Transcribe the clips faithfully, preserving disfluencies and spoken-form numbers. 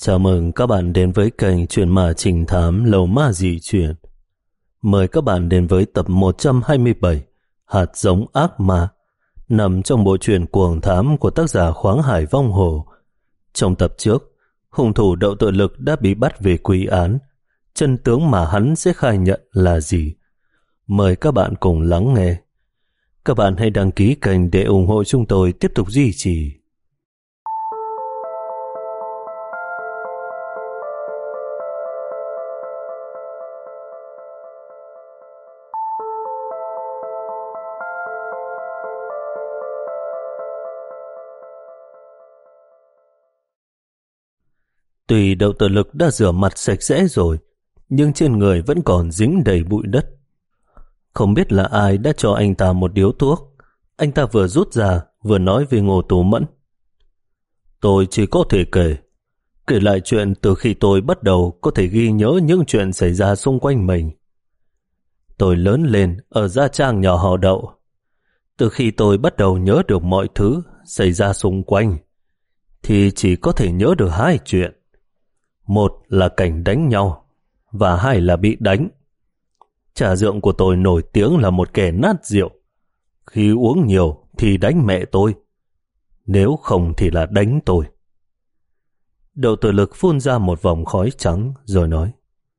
Chào mừng các bạn đến với kênh Truyện Ma Trình Thám Lầu Ma Dị Truyện. Mời các bạn đến với tập một trăm hai mươi bảy, Hạt Giống Ác Ma, nằm trong bộ truyện Cuồng Thám của tác giả Khoáng Hải Vong Hồ. Trong tập trước, hung thủ Đậu Tự Lực đã bị bắt về quy án. Chân tướng mà hắn sẽ khai nhận là gì? Mời các bạn cùng lắng nghe. Các bạn hãy đăng ký kênh để ủng hộ chúng tôi tiếp tục duy trì. Tuy Đậu Tự Lực đã rửa mặt sạch sẽ rồi, nhưng trên người vẫn còn dính đầy bụi đất. Không biết là ai đã cho anh ta một điếu thuốc. Anh ta vừa rút ra vừa nói với Ngô Tú Mẫn: Tôi chỉ có thể kể Kể lại chuyện từ khi tôi bắt đầu có thể ghi nhớ những chuyện xảy ra xung quanh mình. Tôi lớn lên ở gia trang nhà họ Đậu. Từ khi tôi bắt đầu nhớ được mọi thứ xảy ra xung quanh thì chỉ có thể nhớ được hai chuyện. Một là cảnh đánh nhau, và hai là bị đánh. Cha dượng của tôi nổi tiếng là một kẻ nát rượu. Khi uống nhiều thì đánh mẹ tôi, nếu không thì là đánh tôi. Đậu Tự Lực phun ra một vòng khói trắng rồi nói: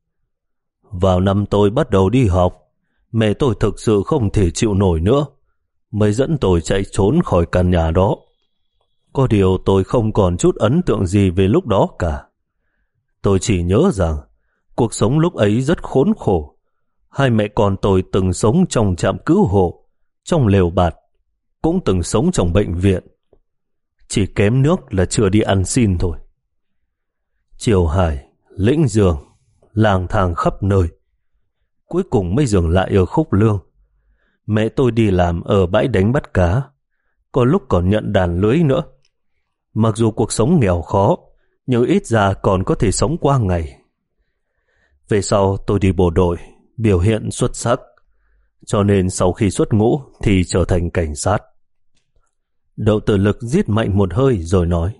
Vào năm tôi bắt đầu đi học, mẹ tôi thực sự không thể chịu nổi nữa, mới dẫn tôi chạy trốn khỏi căn nhà đó. Có điều tôi không còn chút ấn tượng gì về lúc đó cả. Tôi chỉ nhớ rằng cuộc sống lúc ấy rất khốn khổ. Hai mẹ con tôi từng sống trong trạm cứu hộ, trong lều bạt, cũng từng sống trong bệnh viện. Chỉ kém nước là chưa đi ăn xin thôi. Triều Hải, Lĩnh Dương, lang thang khắp nơi, cuối cùng mới dừng lại ở Khúc Lương. Mẹ tôi đi làm ở bãi đánh bắt cá, có lúc còn nhận đàn lưới nữa. Mặc dù cuộc sống nghèo khó, nhưng ít ra còn có thể sống qua ngày. Về sau tôi đi bộ đội, biểu hiện xuất sắc, cho nên sau khi xuất ngũ thì trở thành cảnh sát. Đậu Tự Lực rít mạnh một hơi rồi nói: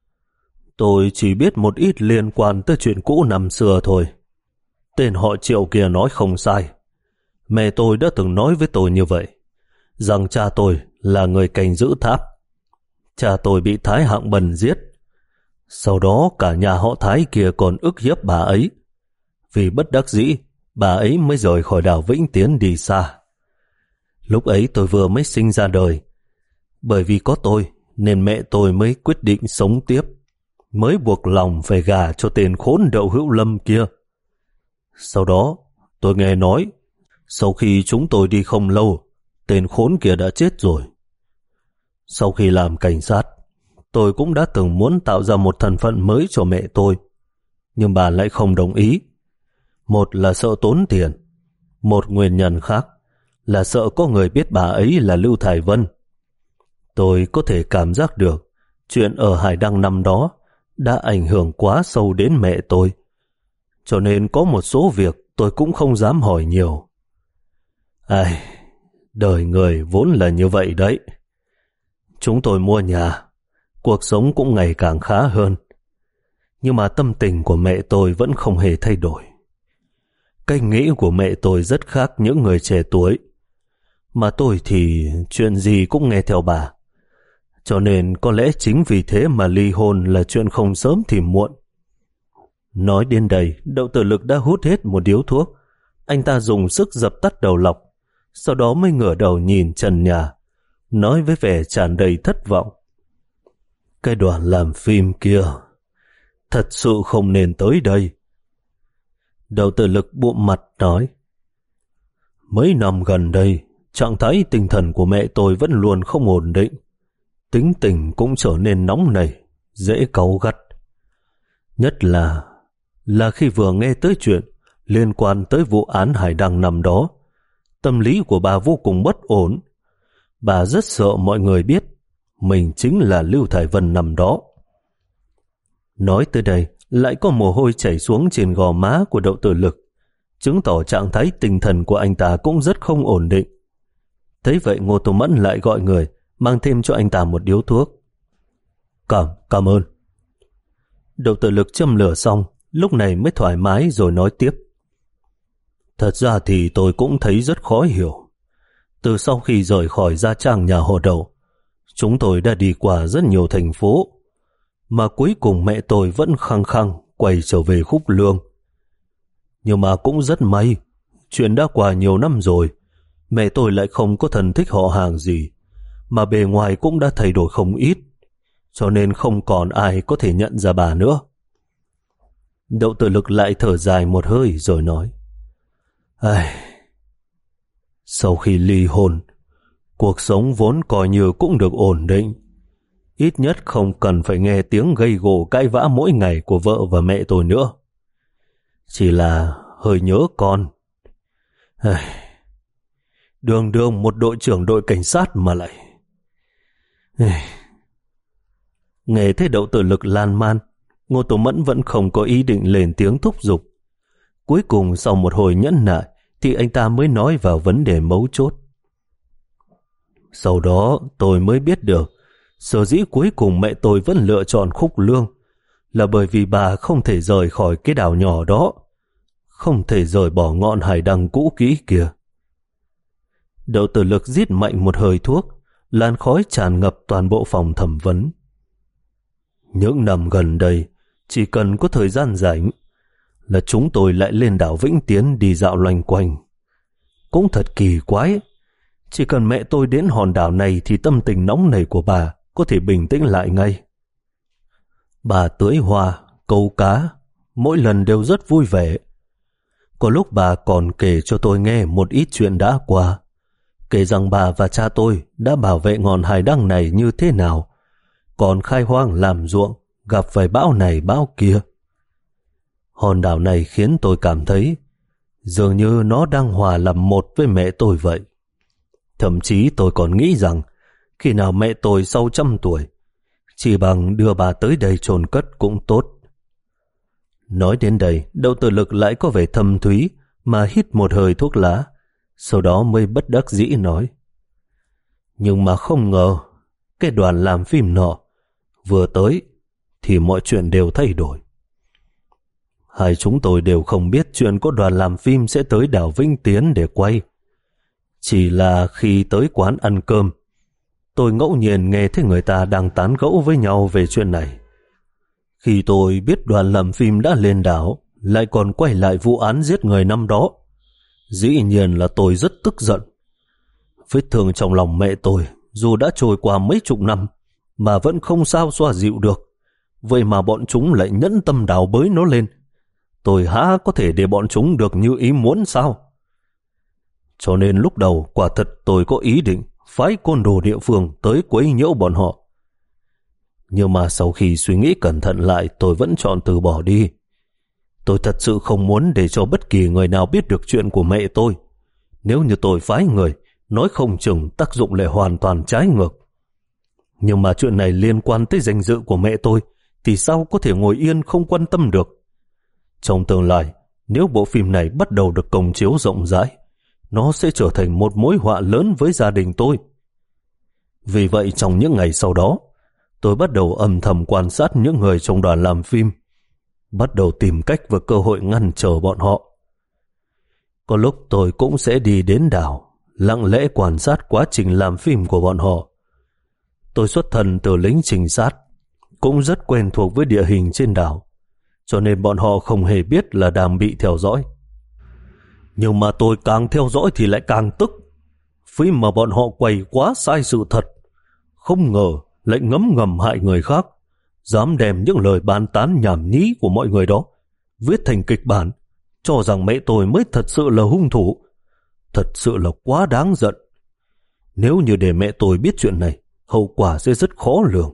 Tôi chỉ biết một ít liên quan tới chuyện cũ năm xưa thôi. Tên họ Triệu kia nói không sai. Mẹ tôi đã từng nói với tôi như vậy, rằng cha tôi là người canh giữ tháp. Cha tôi bị Thái Hạng Bần giết. Sau đó cả nhà họ Thái kia còn ức hiếp bà ấy. Vì bất đắc dĩ, bà ấy mới rời khỏi đảo Vĩnh Tiến đi xa. Lúc ấy tôi vừa mới sinh ra đời. Bởi vì có tôi nên mẹ tôi mới quyết định sống tiếp, mới buộc lòng phải gả cho tên khốn Đậu Hữu Lâm kia. Sau đó tôi nghe nói sau khi chúng tôi đi không lâu, tên khốn kia đã chết rồi. Sau khi làm cảnh sát, tôi cũng đã từng muốn tạo ra một thân phận mới cho mẹ tôi, nhưng bà lại không đồng ý. Một là sợ tốn tiền, một nguyên nhân khác là sợ có người biết bà ấy là Lưu Thải Vân. Tôi có thể cảm giác được chuyện ở Hải Đăng năm đó đã ảnh hưởng quá sâu đến mẹ tôi, cho nên có một số việc tôi cũng không dám hỏi nhiều. Ai, đời người vốn là như vậy đấy. Chúng tôi mua nhà, cuộc sống cũng ngày càng khá hơn. Nhưng mà tâm tình của mẹ tôi vẫn không hề thay đổi. Cách nghĩ của mẹ tôi rất khác những người trẻ tuổi. Mà tôi thì chuyện gì cũng nghe theo bà. Cho nên có lẽ chính vì thế mà ly hôn là chuyện không sớm thì muộn. Nói đến đây, Đậu Tự Lực đã hút hết một điếu thuốc. Anh ta dùng sức dập tắt đầu lọc, sau đó mới ngửa đầu nhìn trần nhà, nói với vẻ tràn đầy thất vọng: Cái đoàn làm phim kia thật sự không nên tới đây. Đậu Tự Lực bụm mặt nói: Mấy năm gần đây, trạng thái tinh thần của mẹ tôi vẫn luôn không ổn định. Tính tình cũng trở nên nóng nảy, dễ cáu gắt. Nhất là là khi vừa nghe tới chuyện liên quan tới vụ án Hải Đăng năm đó, tâm lý của bà vô cùng bất ổn. Bà rất sợ mọi người biết mình chính là Lưu Thải Vân năm đó. Nói tới đây, lại có mồ hôi chảy xuống trên gò má của Đậu Tự Lực, chứng tỏ trạng thái tinh thần của anh ta cũng rất không ổn định. Thấy vậy, Ngô Tú Mẫn lại gọi người mang thêm cho anh ta một điếu thuốc. Cảm, cảm ơn. Đậu Tự Lực châm lửa xong, lúc này mới thoải mái rồi nói tiếp. Thật ra thì tôi cũng thấy rất khó hiểu. Từ sau khi rời khỏi gia trang nhà họ Đậu, chúng tôi đã đi qua rất nhiều thành phố, mà cuối cùng mẹ tôi vẫn khăng khăng quay trở về Khúc Lương. Nhưng mà cũng rất may, chuyện đã qua nhiều năm rồi, mẹ tôi lại không có thân thích họ hàng gì, mà bề ngoài cũng đã thay đổi không ít, cho nên không còn ai có thể nhận ra bà nữa. Đậu Tự Lực lại thở dài một hơi rồi nói, ai, sau khi ly hôn, cuộc sống vốn coi như cũng được ổn định, ít nhất không cần phải nghe tiếng gây gổ cãi vã mỗi ngày của vợ và mẹ tôi nữa. Chỉ là hơi nhớ con. Ai, đường đường một đội trưởng đội cảnh sát mà lại... Ai... Nghe thấy Đậu Tự Lực lan man, Ngô Tố Mẫn vẫn không có ý định lên tiếng thúc giục. Cuối cùng sau một hồi nhẫn nại thì anh ta mới nói vào vấn đề mấu chốt. Sau đó tôi mới biết được sở dĩ cuối cùng mẹ tôi vẫn lựa chọn Khúc Lương là bởi vì bà không thể rời khỏi cái đảo nhỏ đó, không thể rời bỏ ngọn hải đăng cũ kỹ kia. Đậu Tự Lực rít mạnh một hơi thuốc, làn khói tràn ngập toàn bộ phòng thẩm vấn. Những năm gần đây, chỉ cần có thời gian rảnh là chúng tôi lại lên đảo Vĩnh Tiến đi dạo loanh quanh. Cũng thật kỳ quái, chỉ cần mẹ tôi đến hòn đảo này thì tâm tình nóng nảy của bà có thể bình tĩnh lại ngay. Bà tưới hoa, câu cá, mỗi lần đều rất vui vẻ. Có lúc bà còn kể cho tôi nghe một ít chuyện đã qua, kể rằng bà và cha tôi đã bảo vệ ngọn hải đăng này như thế nào, còn khai hoang làm ruộng, gặp phải bão này bão kia. Hòn đảo này khiến tôi cảm thấy dường như nó đang hòa làm một với mẹ tôi vậy. Thậm chí tôi còn nghĩ rằng khi nào mẹ tôi sau trăm tuổi, chỉ bằng đưa bà tới đây chôn cất cũng tốt. Nói đến đây, Đậu Tự Lực lại có vẻ thâm thúy mà hít một hơi thuốc lá, sau đó mới bất đắc dĩ nói. Nhưng mà không ngờ, cái đoàn làm phim nọ vừa tới thì mọi chuyện đều thay đổi. Hai chúng tôi đều không biết chuyện có đoàn làm phim sẽ tới đảo Vĩnh Tiến để quay. Chỉ là khi tới quán ăn cơm, tôi ngẫu nhiên nghe thấy người ta đang tán gẫu với nhau về chuyện này. Khi tôi biết đoàn làm phim đã lên đảo, lại còn quay lại vụ án giết người năm đó, dĩ nhiên là tôi rất tức giận. Vết thương trong lòng mẹ tôi, dù đã trôi qua mấy chục năm, mà vẫn không sao xoa dịu được. Vậy mà bọn chúng lại nhẫn tâm đào bới nó lên. Tôi há có thể để bọn chúng được như ý muốn sao? Cho nên lúc đầu quả thật tôi có ý định phái côn đồ địa phương tới quấy nhiễu bọn họ. Nhưng mà sau khi suy nghĩ cẩn thận lại, tôi vẫn chọn từ bỏ đi. Tôi thật sự không muốn để cho bất kỳ người nào biết được chuyện của mẹ tôi. Nếu như tôi phái người, nói không chừng tác dụng lại hoàn toàn trái ngược. Nhưng mà chuyện này liên quan tới danh dự của mẹ tôi, thì sao có thể ngồi yên không quan tâm được? Trong tương lai, nếu bộ phim này bắt đầu được công chiếu rộng rãi, nó sẽ trở thành một mối họa lớn với gia đình tôi. Vì vậy trong những ngày sau đó, tôi bắt đầu âm thầm quan sát những người trong đoàn làm phim, bắt đầu tìm cách và cơ hội ngăn trở bọn họ. Có lúc tôi cũng sẽ đi đến đảo, lặng lẽ quan sát quá trình làm phim của bọn họ. Tôi xuất thân từ lính trinh sát, cũng rất quen thuộc với địa hình trên đảo, cho nên bọn họ không hề biết là đang bị theo dõi. Nhưng mà tôi càng theo dõi thì lại càng tức. Phim mà bọn họ quay quá sai sự thật, không ngờ lại ngấm ngầm hại người khác, dám đem những lời bàn tán nhảm nhí của mọi người đó viết thành kịch bản, cho rằng mẹ tôi mới thật sự là hung thủ. Thật sự là quá đáng giận. Nếu như để mẹ tôi biết chuyện này, hậu quả sẽ rất khó lường.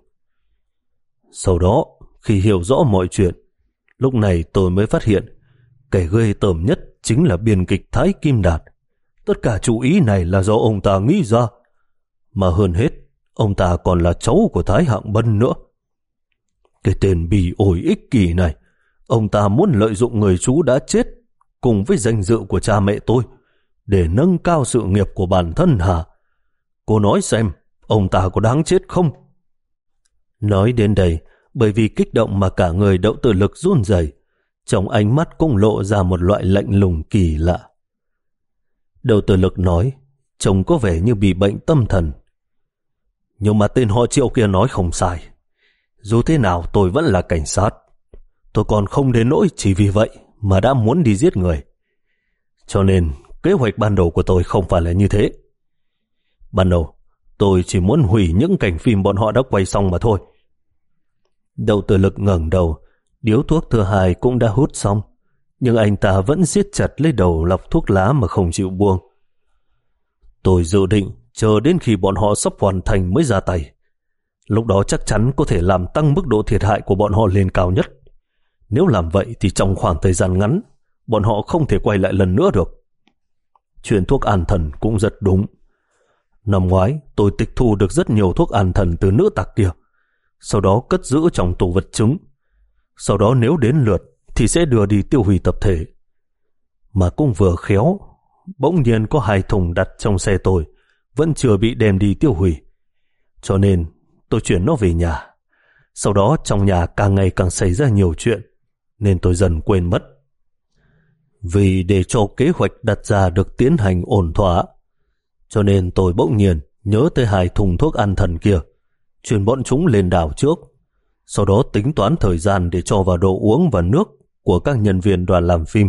Sau đó, khi hiểu rõ mọi chuyện, lúc này tôi mới phát hiện kẻ ghê tởm nhất chính là biên kịch Thái Kim Đạt. Tất cả chú ý này là do ông ta nghĩ ra. Mà hơn hết, ông ta còn là cháu của Thái Hạng Bân nữa. Cái tên bỉ ổi ích kỷ này, ông ta muốn lợi dụng người chú đã chết cùng với danh dự của cha mẹ tôi để nâng cao sự nghiệp của bản thân hả? Cô nói xem, ông ta có đáng chết không? Nói đến đây, Bởi vì kích động mà cả người Đậu Tử Lực run rẩy, trong ánh mắt cũng lộ ra một loại lạnh lùng kỳ lạ. Đậu Tử Lực nói, trông có vẻ như bị bệnh tâm thần. Nhưng mà tên họ Triệu kia nói không sai. Dù thế nào tôi vẫn là cảnh sát. Tôi còn không đến nỗi chỉ vì vậy mà đã muốn đi giết người. Cho nên kế hoạch ban đầu của tôi không phải là như thế. Ban đầu tôi chỉ muốn hủy những cảnh phim bọn họ đã quay xong mà thôi. Đậu Tử Lực ngẩng đầu, điếu thuốc thứ hai cũng đã hút xong, nhưng anh ta vẫn siết chặt lấy đầu lọc thuốc lá mà không chịu buông. Tôi dự định chờ đến khi bọn họ sắp hoàn thành mới ra tay. Lúc đó chắc chắn có thể làm tăng mức độ thiệt hại của bọn họ lên cao nhất. Nếu làm vậy thì trong khoảng thời gian ngắn, bọn họ không thể quay lại lần nữa được. Chuyện thuốc an thần cũng rất đúng. Năm ngoái tôi tịch thu được rất nhiều thuốc an thần từ nữ tặc kia, sau đó cất giữ trong tủ vật chứng. Sau đó nếu đến lượt thì sẽ đưa đi tiêu hủy tập thể. Mà cũng vừa khéo, bỗng nhiên có hai thùng đặt trong xe tôi vẫn chưa bị đem đi tiêu hủy. Cho nên tôi chuyển nó về nhà. Sau đó trong nhà càng ngày càng xảy ra nhiều chuyện, nên tôi dần quên mất. Vì để cho kế hoạch đặt ra được tiến hành ổn thỏa, cho nên tôi bỗng nhiên nhớ tới hai thùng thuốc an thần kia, chuyển bọn chúng lên đảo trước, sau đó tính toán thời gian để cho vào đồ uống và nước của các nhân viên đoàn làm phim.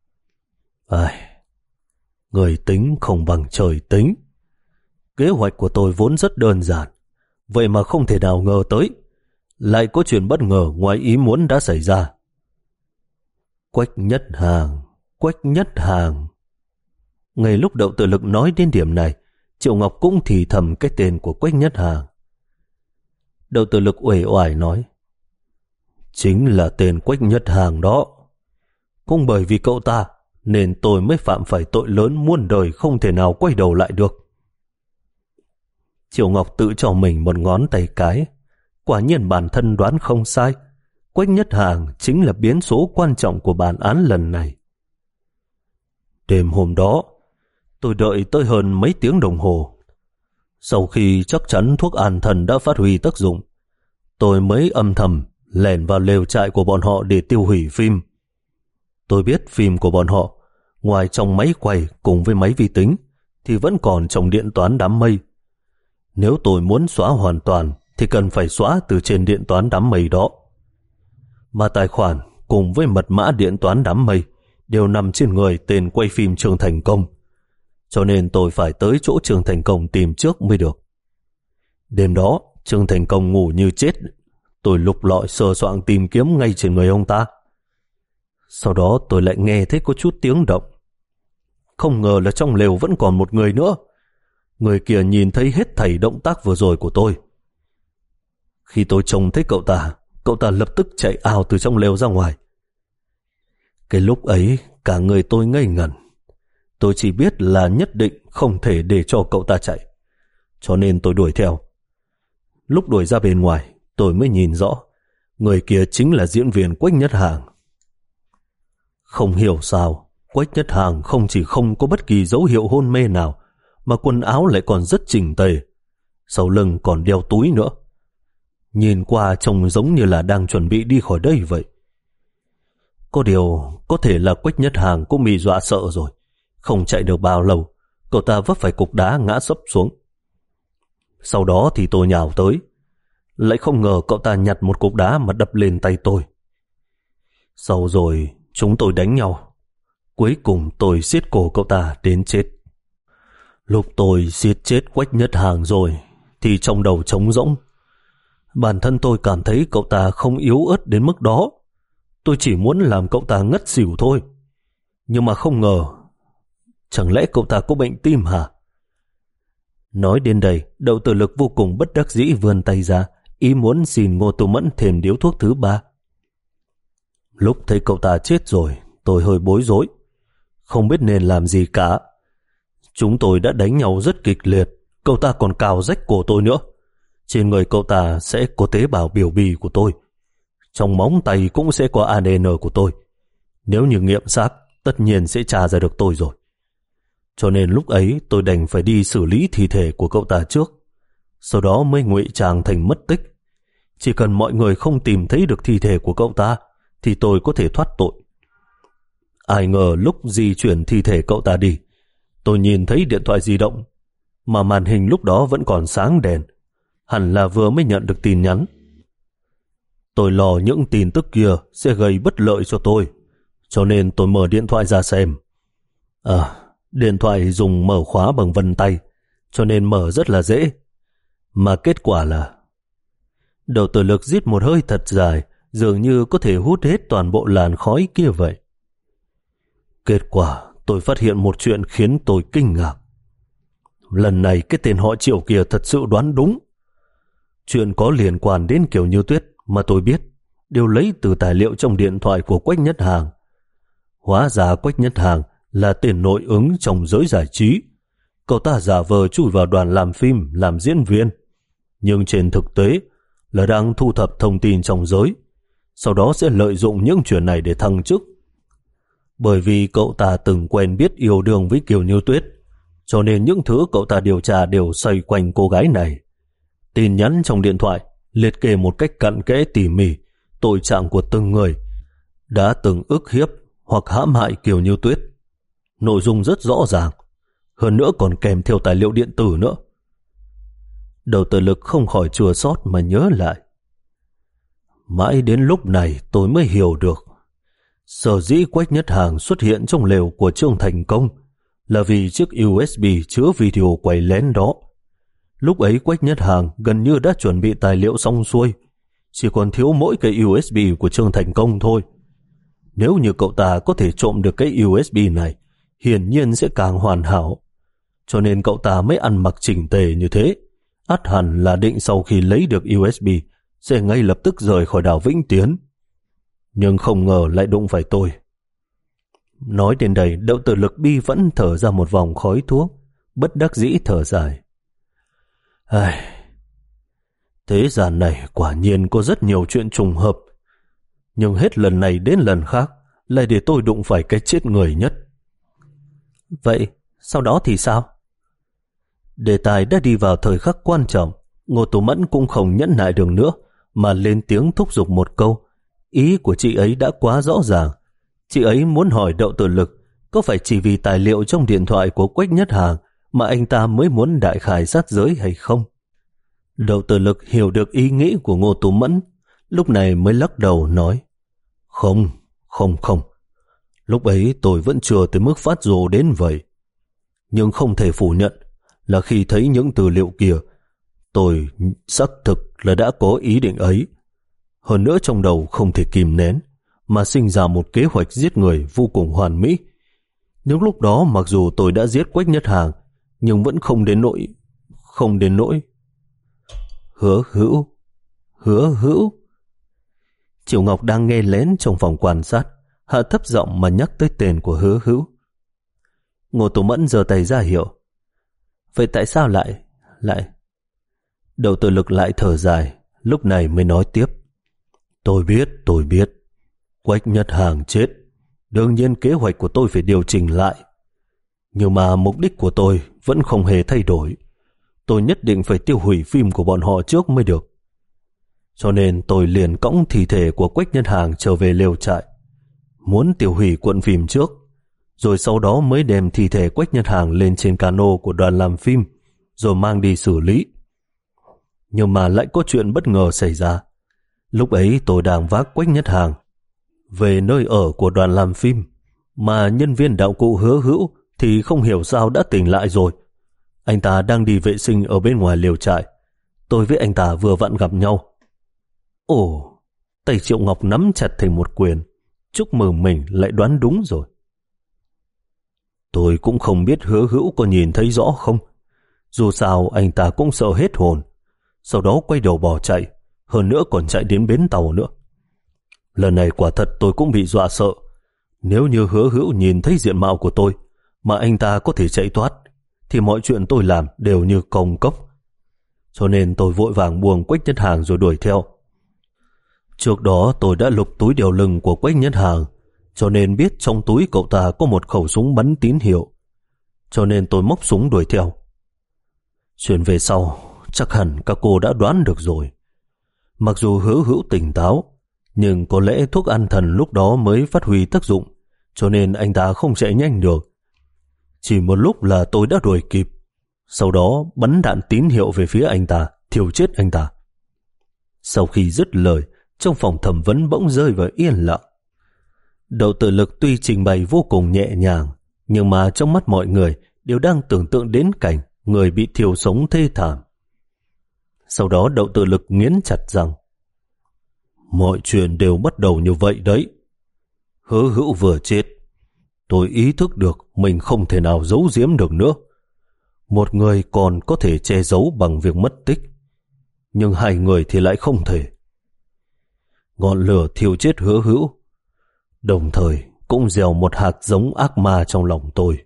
Ai, người tính không bằng trời tính. Kế hoạch của tôi vốn rất đơn giản, vậy mà không thể nào ngờ tới lại có chuyện bất ngờ ngoài ý muốn đã xảy ra. Quách Nhất Hàng, Quách Nhất Hàng. Ngay lúc Đậu Tử Lực nói đến điểm này, Triệu Ngọc cũng thì thầm cái tên của Quách Nhất Hàng. Đậu Tử Lực uể oải nói, chính là tên Quách Nhất Hàng đó. Cũng bởi vì cậu ta nên tôi mới phạm phải tội lớn muôn đời không thể nào quay đầu lại được. Triệu Ngọc tự cho mình một ngón tay cái. Quả nhiên bản thân đoán không sai. Quách Nhất Hàng chính là biến số quan trọng của bản án lần này. Đêm hôm đó, tôi đợi tới hơn mấy tiếng đồng hồ. Sau khi chắc chắn thuốc an thần đã phát huy tác dụng, tôi mới âm thầm lẻn vào lều trại của bọn họ để tiêu hủy phim. Tôi biết phim của bọn họ, ngoài trong máy quay cùng với máy vi tính, thì vẫn còn trong điện toán đám mây. Nếu tôi muốn xóa hoàn toàn, thì cần phải xóa từ trên điện toán đám mây đó. Mà tài khoản cùng với mật mã điện toán đám mây đều nằm trên người tên quay phim Trương Thành Công. Cho nên tôi phải tới chỗ Trương Thành Công tìm trước mới được. Đêm đó, Trương Thành Công ngủ như chết. Tôi lục lọi sờ soạng tìm kiếm ngay trên người ông ta. Sau đó tôi lại nghe thấy có chút tiếng động. Không ngờ là trong lều vẫn còn một người nữa. Người kia nhìn thấy hết thảy động tác vừa rồi của tôi. Khi tôi trông thấy cậu ta, cậu ta lập tức chạy ào từ trong lều ra ngoài. Cái lúc ấy, cả người tôi ngây ngẩn. Tôi chỉ biết là nhất định không thể để cho cậu ta chạy. Cho nên tôi đuổi theo. Lúc đuổi ra bên ngoài, tôi mới nhìn rõ, người kia chính là diễn viên Quách Nhất Hàng. Không hiểu sao, Quách Nhất Hàng không chỉ không có bất kỳ dấu hiệu hôn mê nào, mà quần áo lại còn rất chỉnh tề, sau lưng còn đeo túi nữa. Nhìn qua trông giống như là đang chuẩn bị đi khỏi đây vậy. Có điều, có thể là Quách Nhất Hàng cũng bị dọa sợ rồi. Không chạy được bao lâu, cậu ta vấp phải cục đá ngã sấp xuống. Sau đó thì tôi nhào tới. Lại không ngờ cậu ta nhặt một cục đá mà đập lên tay tôi. Sau rồi, chúng tôi đánh nhau. Cuối cùng tôi siết cổ cậu ta đến chết. Lúc tôi siết chết Quách Nhất Hàng rồi, thì trong đầu trống rỗng. Bản thân tôi cảm thấy cậu ta không yếu ớt đến mức đó. Tôi chỉ muốn làm cậu ta ngất xỉu thôi. Nhưng mà không ngờ, chẳng lẽ cậu ta có bệnh tim hả? Nói đến đây, Đậu Tử Lực vô cùng bất đắc dĩ vươn tay ra, ý muốn xin Ngô Tô Mẫn thêm điếu thuốc thứ ba. Lúc thấy cậu ta chết rồi, tôi hơi bối rối, không biết nên làm gì cả. Chúng tôi đã đánh nhau rất kịch liệt, cậu ta còn cào rách cổ tôi nữa. Trên người cậu ta sẽ có tế bào biểu bì của tôi. Trong móng tay cũng sẽ có a đê en của tôi. Nếu như nghiệm xác, tất nhiên sẽ tra ra được tôi rồi. Cho nên lúc ấy tôi đành phải đi xử lý thi thể của cậu ta trước, sau đó mới ngụy trang thành mất tích. Chỉ cần mọi người không tìm thấy được thi thể của cậu ta thì tôi có thể thoát tội. Ai ngờ lúc di chuyển thi thể cậu ta đi, tôi nhìn thấy điện thoại di động, mà màn hình lúc đó vẫn còn sáng đèn. Hẳn là vừa mới nhận được tin nhắn. Tôi lo những tin tức kia sẽ gây bất lợi cho tôi, cho nên tôi mở điện thoại ra xem. À, điện thoại dùng mở khóa bằng vân tay, cho nên mở rất là dễ. Mà kết quả là Đầu Tử Lực rít một hơi thật dài, dường như có thể hút hết toàn bộ làn khói kia vậy. Kết quả tôi phát hiện một chuyện khiến tôi kinh ngạc. Lần này cái tên họ Triệu kia thật sự đoán đúng. Chuyện có liên quan đến Kiều Như Tuyết mà tôi biết đều lấy từ tài liệu trong điện thoại của Quách Nhất Hàng. Hóa ra Quách Nhất Hàng là tên nội ứng trong giới giải trí. Cậu ta giả vờ chui vào đoàn làm phim làm diễn viên, nhưng trên thực tế là đang thu thập thông tin trong giới, sau đó sẽ lợi dụng những chuyện này để thăng chức. Bởi vì cậu ta từng quen biết yêu đương với Kiều Như Tuyết, cho nên những thứ cậu ta điều tra đều xoay quanh cô gái này. Tin nhắn trong điện thoại liệt kê một cách cặn kẽ tỉ mỉ tội trạng của từng người đã từng ức hiếp hoặc hãm hại Kiều Như Tuyết. Nội dung rất rõ ràng, hơn nữa còn kèm theo tài liệu điện tử nữa. Đầu Tử Lực không khỏi chua xót mà nhớ lại. Mãi đến lúc này tôi mới hiểu được, sở dĩ Quách Nhất Hàng xuất hiện trong lều của Trương Thành Công là vì chiếc u ét bê chứa video quay lén đó. Lúc ấy Quách Nhất Hàng gần như đã chuẩn bị tài liệu xong xuôi, chỉ còn thiếu mỗi cái u ét bê của Trương Thành Công thôi. Nếu như cậu ta có thể trộm được cái u ét bê này, hiển nhiên sẽ càng hoàn hảo. Cho nên cậu ta mới ăn mặc chỉnh tề như thế. Ắt hẳn là định sau khi lấy được u ét bê sẽ ngay lập tức rời khỏi đảo Vĩnh Tiến. Nhưng không ngờ lại đụng phải tôi. Nói đến đây, Đậu Tử Lực bi vẫn thở ra một vòng khói thuốc, bất đắc dĩ thở dài. Ai... Thế gian này quả nhiên có rất nhiều chuyện trùng hợp, nhưng hết lần này đến lần khác lại để tôi đụng phải cái chết người nhất. Vậy sau đó thì sao? Đề tài đã đi vào thời khắc quan trọng. Ngô Tú Mẫn cũng không nhẫn nại được nữa mà lên tiếng thúc giục một câu. Ý của chị ấy đã quá rõ ràng. Chị ấy muốn hỏi Đậu Tử Lực có phải chỉ vì tài liệu trong điện thoại của Quách Nhất Hàng mà anh ta mới muốn đại khái sát giới hay không? Đậu Tử Lực hiểu được ý nghĩ của Ngô Tú Mẫn, lúc này mới lắc đầu nói: Không, không, không. Lúc ấy tôi vẫn chưa tới mức phát rồ đến vậy. Nhưng không thể phủ nhận là khi thấy những tư liệu kia, tôi xác thực là đã có ý định ấy. Hơn nữa trong đầu không thể kìm nén mà sinh ra một kế hoạch giết người vô cùng hoàn mỹ. Nhưng lúc đó mặc dù tôi đã giết Quách Nhất Hàng, nhưng vẫn không đến nỗi không đến nỗi Hứa Hữu, Hứa Hữu. Triệu Ngọc đang nghe lén trong phòng quan sát, hạ thấp giọng mà nhắc tới tên của Hứa Hữu. Ngô Tú Mẫn giơ tay ra hiệu. Vậy tại sao lại lại Đầu Tử Lực lại thở dài, lúc này mới nói tiếp. Tôi biết, tôi biết. Quách Nhất Hàng chết, đương nhiên kế hoạch của tôi phải điều chỉnh lại. Nhưng mà mục đích của tôi vẫn không hề thay đổi. Tôi nhất định phải tiêu hủy phim của bọn họ trước mới được. Cho nên tôi liền cõng thi thể của Quách Nhất Hàng trở về lều trại, muốn tiêu hủy cuộn phim trước, rồi sau đó mới đem thi thể Quách Nhất Hàng lên trên cano của đoàn làm phim, rồi mang đi xử lý. Nhưng mà lại có chuyện bất ngờ xảy ra. Lúc ấy tôi đang vác Quách Nhất Hàng về nơi ở của đoàn làm phim, mà nhân viên đạo cụ Hứa Hữu thì không hiểu sao đã tỉnh lại rồi. Anh ta đang đi vệ sinh ở bên ngoài lều trại. Tôi với anh ta vừa vặn gặp nhau. Ồ, tay Triệu Ngọc nắm chặt thành một quyền. Chúc mừng mình lại đoán đúng rồi. Tôi cũng không biết Hứa Hữu có nhìn thấy rõ không. Dù sao anh ta cũng sợ hết hồn, sau đó quay đầu bỏ chạy, hơn nữa còn chạy đến bến tàu nữa. Lần này quả thật tôi cũng bị dọa sợ. Nếu như Hứa Hữu nhìn thấy diện mạo của tôi mà anh ta có thể chạy thoát, thì mọi chuyện tôi làm đều như công cốc. Cho nên tôi vội vàng buông Quách Nhất Hàng rồi đuổi theo. Trước đó tôi đã lục túi đeo lưng của Quách Nhất Hàng, cho nên biết trong túi cậu ta có một khẩu súng bắn tín hiệu. Cho nên tôi móc súng đuổi theo. Chuyện về sau chắc hẳn các cô đã đoán được rồi. Mặc dù Hứa Hữu tỉnh táo, nhưng có lẽ thuốc an thần lúc đó mới phát huy tác dụng, cho nên anh ta không chạy nhanh được. Chỉ một lúc là tôi đã đuổi kịp, sau đó bắn đạn tín hiệu về phía anh ta, thiêu chết anh ta. Sau khi dứt lời, trong phòng thẩm vấn bỗng rơi vào yên lặng. Đậu Tự Lực tuy trình bày vô cùng nhẹ nhàng, nhưng mà trong mắt mọi người đều đang tưởng tượng đến cảnh người bị thiêu sống thê thảm. Sau đó Đậu Tự Lực nghiến chặt răng. Mọi chuyện đều bắt đầu như vậy đấy. Hứa Hữu vừa chết, tôi ý thức được mình không thể nào giấu giếm được nữa. Một người còn có thể che giấu bằng việc mất tích, nhưng hai người thì lại không thể. Ngọn lửa thiêu chết Hứa Hữu, đồng thời cũng gieo một hạt giống ác ma trong lòng tôi.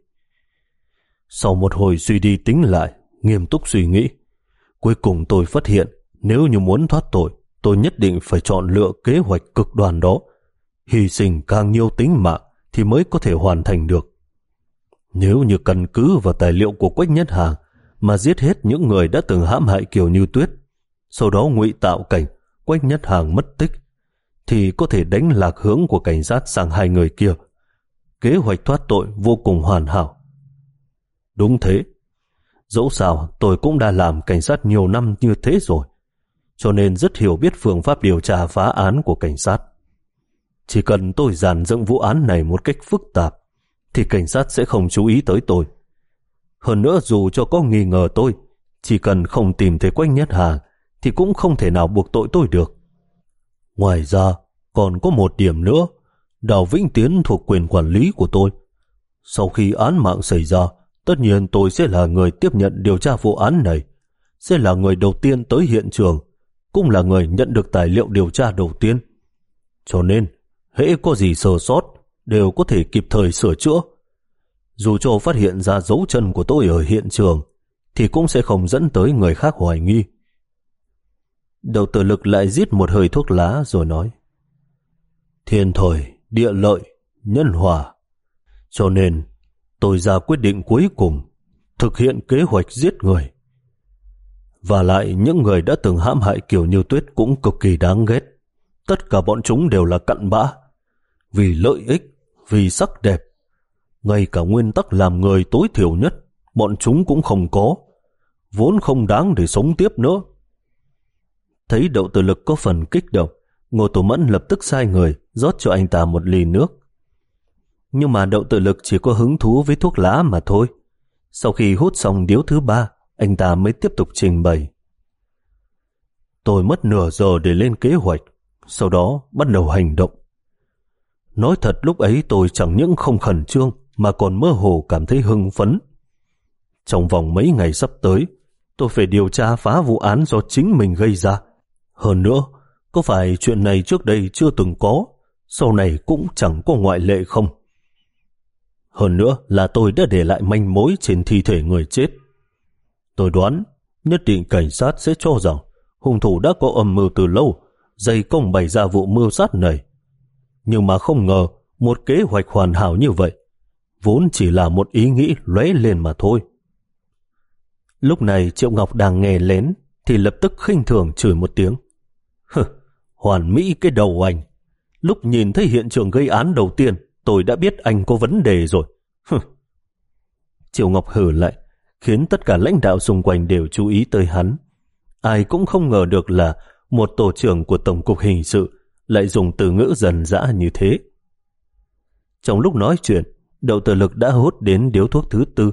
Sau một hồi suy đi tính lại, nghiêm túc suy nghĩ, cuối cùng tôi phát hiện nếu như muốn thoát tội, tôi nhất định phải chọn lựa kế hoạch cực đoan đó. Hy sinh càng nhiều tính mạng thì mới có thể hoàn thành được. Nếu như căn cứ vào tài liệu của Quách Nhất Hàng mà giết hết những người đã từng hãm hại Kiều Như Tuyết, sau đó ngụy tạo cảnh Quách Nhất Hàng mất tích, thì có thể đánh lạc hướng của cảnh sát sang hai người kia. Kế hoạch thoát tội vô cùng hoàn hảo. Đúng thế. Dẫu sao tôi cũng đã làm cảnh sát nhiều năm như thế rồi, cho nên rất hiểu biết phương pháp điều tra phá án của cảnh sát. Chỉ cần tôi dàn dựng vụ án này một cách phức tạp thì cảnh sát sẽ không chú ý tới tôi. Hơn nữa, dù cho có nghi ngờ tôi, chỉ cần không tìm thấy Quách Nhất Hàng thì cũng không thể nào buộc tội tôi được. Ngoài ra, còn có một điểm nữa, Đào Vĩnh Tiến thuộc quyền quản lý của tôi. Sau khi án mạng xảy ra, tất nhiên tôi sẽ là người tiếp nhận điều tra vụ án này, sẽ là người đầu tiên tới hiện trường, cũng là người nhận được tài liệu điều tra đầu tiên. Cho nên, hễ có gì sơ sót, đều có thể kịp thời sửa chữa. Dù cho phát hiện ra dấu chân của tôi ở hiện trường, thì cũng sẽ không dẫn tới người khác hoài nghi. Đậu Tự Lực lại rít một hơi thuốc lá rồi nói: Thiên thời, địa lợi, nhân hòa. Cho nên, tôi ra quyết định cuối cùng, thực hiện kế hoạch giết người. Và lại những người đã từng hãm hại Kiều Như Tuyết cũng cực kỳ đáng ghét. Tất cả bọn chúng đều là cặn bã. Vì lợi ích, vì sắc đẹp, ngay cả nguyên tắc làm người tối thiểu nhất, bọn chúng cũng không có. Vốn không đáng để sống tiếp nữa. Thấy Đậu Tự Lực có phần kích động, Ngô Tổ Mẫn lập tức sai người rót cho anh ta một ly nước. Nhưng mà Đậu Tự Lực chỉ có hứng thú với thuốc lá mà thôi. Sau khi hút xong điếu thứ ba, anh ta mới tiếp tục trình bày. Tôi mất nửa giờ để lên kế hoạch, sau đó bắt đầu hành động. Nói thật, lúc ấy tôi chẳng những không khẩn trương mà còn mơ hồ cảm thấy hưng phấn. Trong vòng mấy ngày sắp tới, tôi phải điều tra phá vụ án do chính mình gây ra. Hơn nữa, có phải chuyện này trước đây chưa từng có, sau này cũng chẳng có ngoại lệ không? Hơn nữa là tôi đã để lại manh mối trên thi thể người chết. Tôi đoán nhất định cảnh sát sẽ cho rằng hung thủ đã có âm mưu từ lâu, dày công bày ra vụ mưu sát này. Nhưng mà không ngờ một kế hoạch hoàn hảo như vậy vốn chỉ là một ý nghĩ lóe lên mà thôi. Lúc này Triệu Ngọc đang nghe lén thì lập tức khinh thường chửi một tiếng. Hừ, hoàn mỹ cái đầu anh. Lúc nhìn thấy hiện trường gây án đầu tiên, tôi đã biết anh có vấn đề rồi. Hừ. Triệu Ngọc hử lại, khiến tất cả lãnh đạo xung quanh đều chú ý tới hắn. Ai cũng không ngờ được là một tổ trưởng của Tổng cục Hình sự lại dùng từ ngữ dần dã như thế. Trong lúc nói chuyện, Đậu Tự Lực đã hút đến điếu thuốc thứ tư.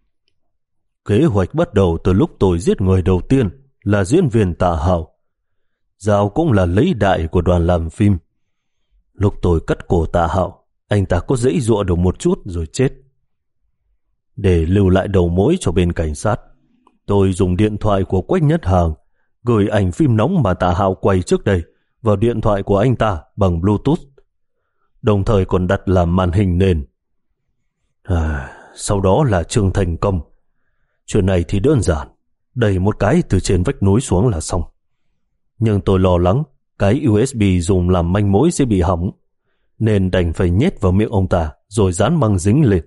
Kế hoạch bắt đầu từ lúc tôi giết người đầu tiên là diễn viên Tạ Hào. Dao cũng là lấy đại của đoàn làm phim. Lúc tôi cắt cổ Tạ Hào, anh ta có giãy giụa được một chút rồi chết. Để lưu lại đầu mối cho bên cảnh sát, tôi dùng điện thoại của Quách Nhất Hàng gửi ảnh phim nóng mà Tạ Hào quay trước đây vào điện thoại của anh ta bằng Bluetooth, đồng thời còn đặt làm màn hình nền. À, sau đó là Trương Thành Công. Chuyện này thì đơn giản, đẩy một cái từ trên vách núi xuống là xong. Nhưng tôi lo lắng cái u ét bê dùng làm manh mối sẽ bị hỏng, nên đành phải nhét vào miệng ông ta rồi dán băng dính lên.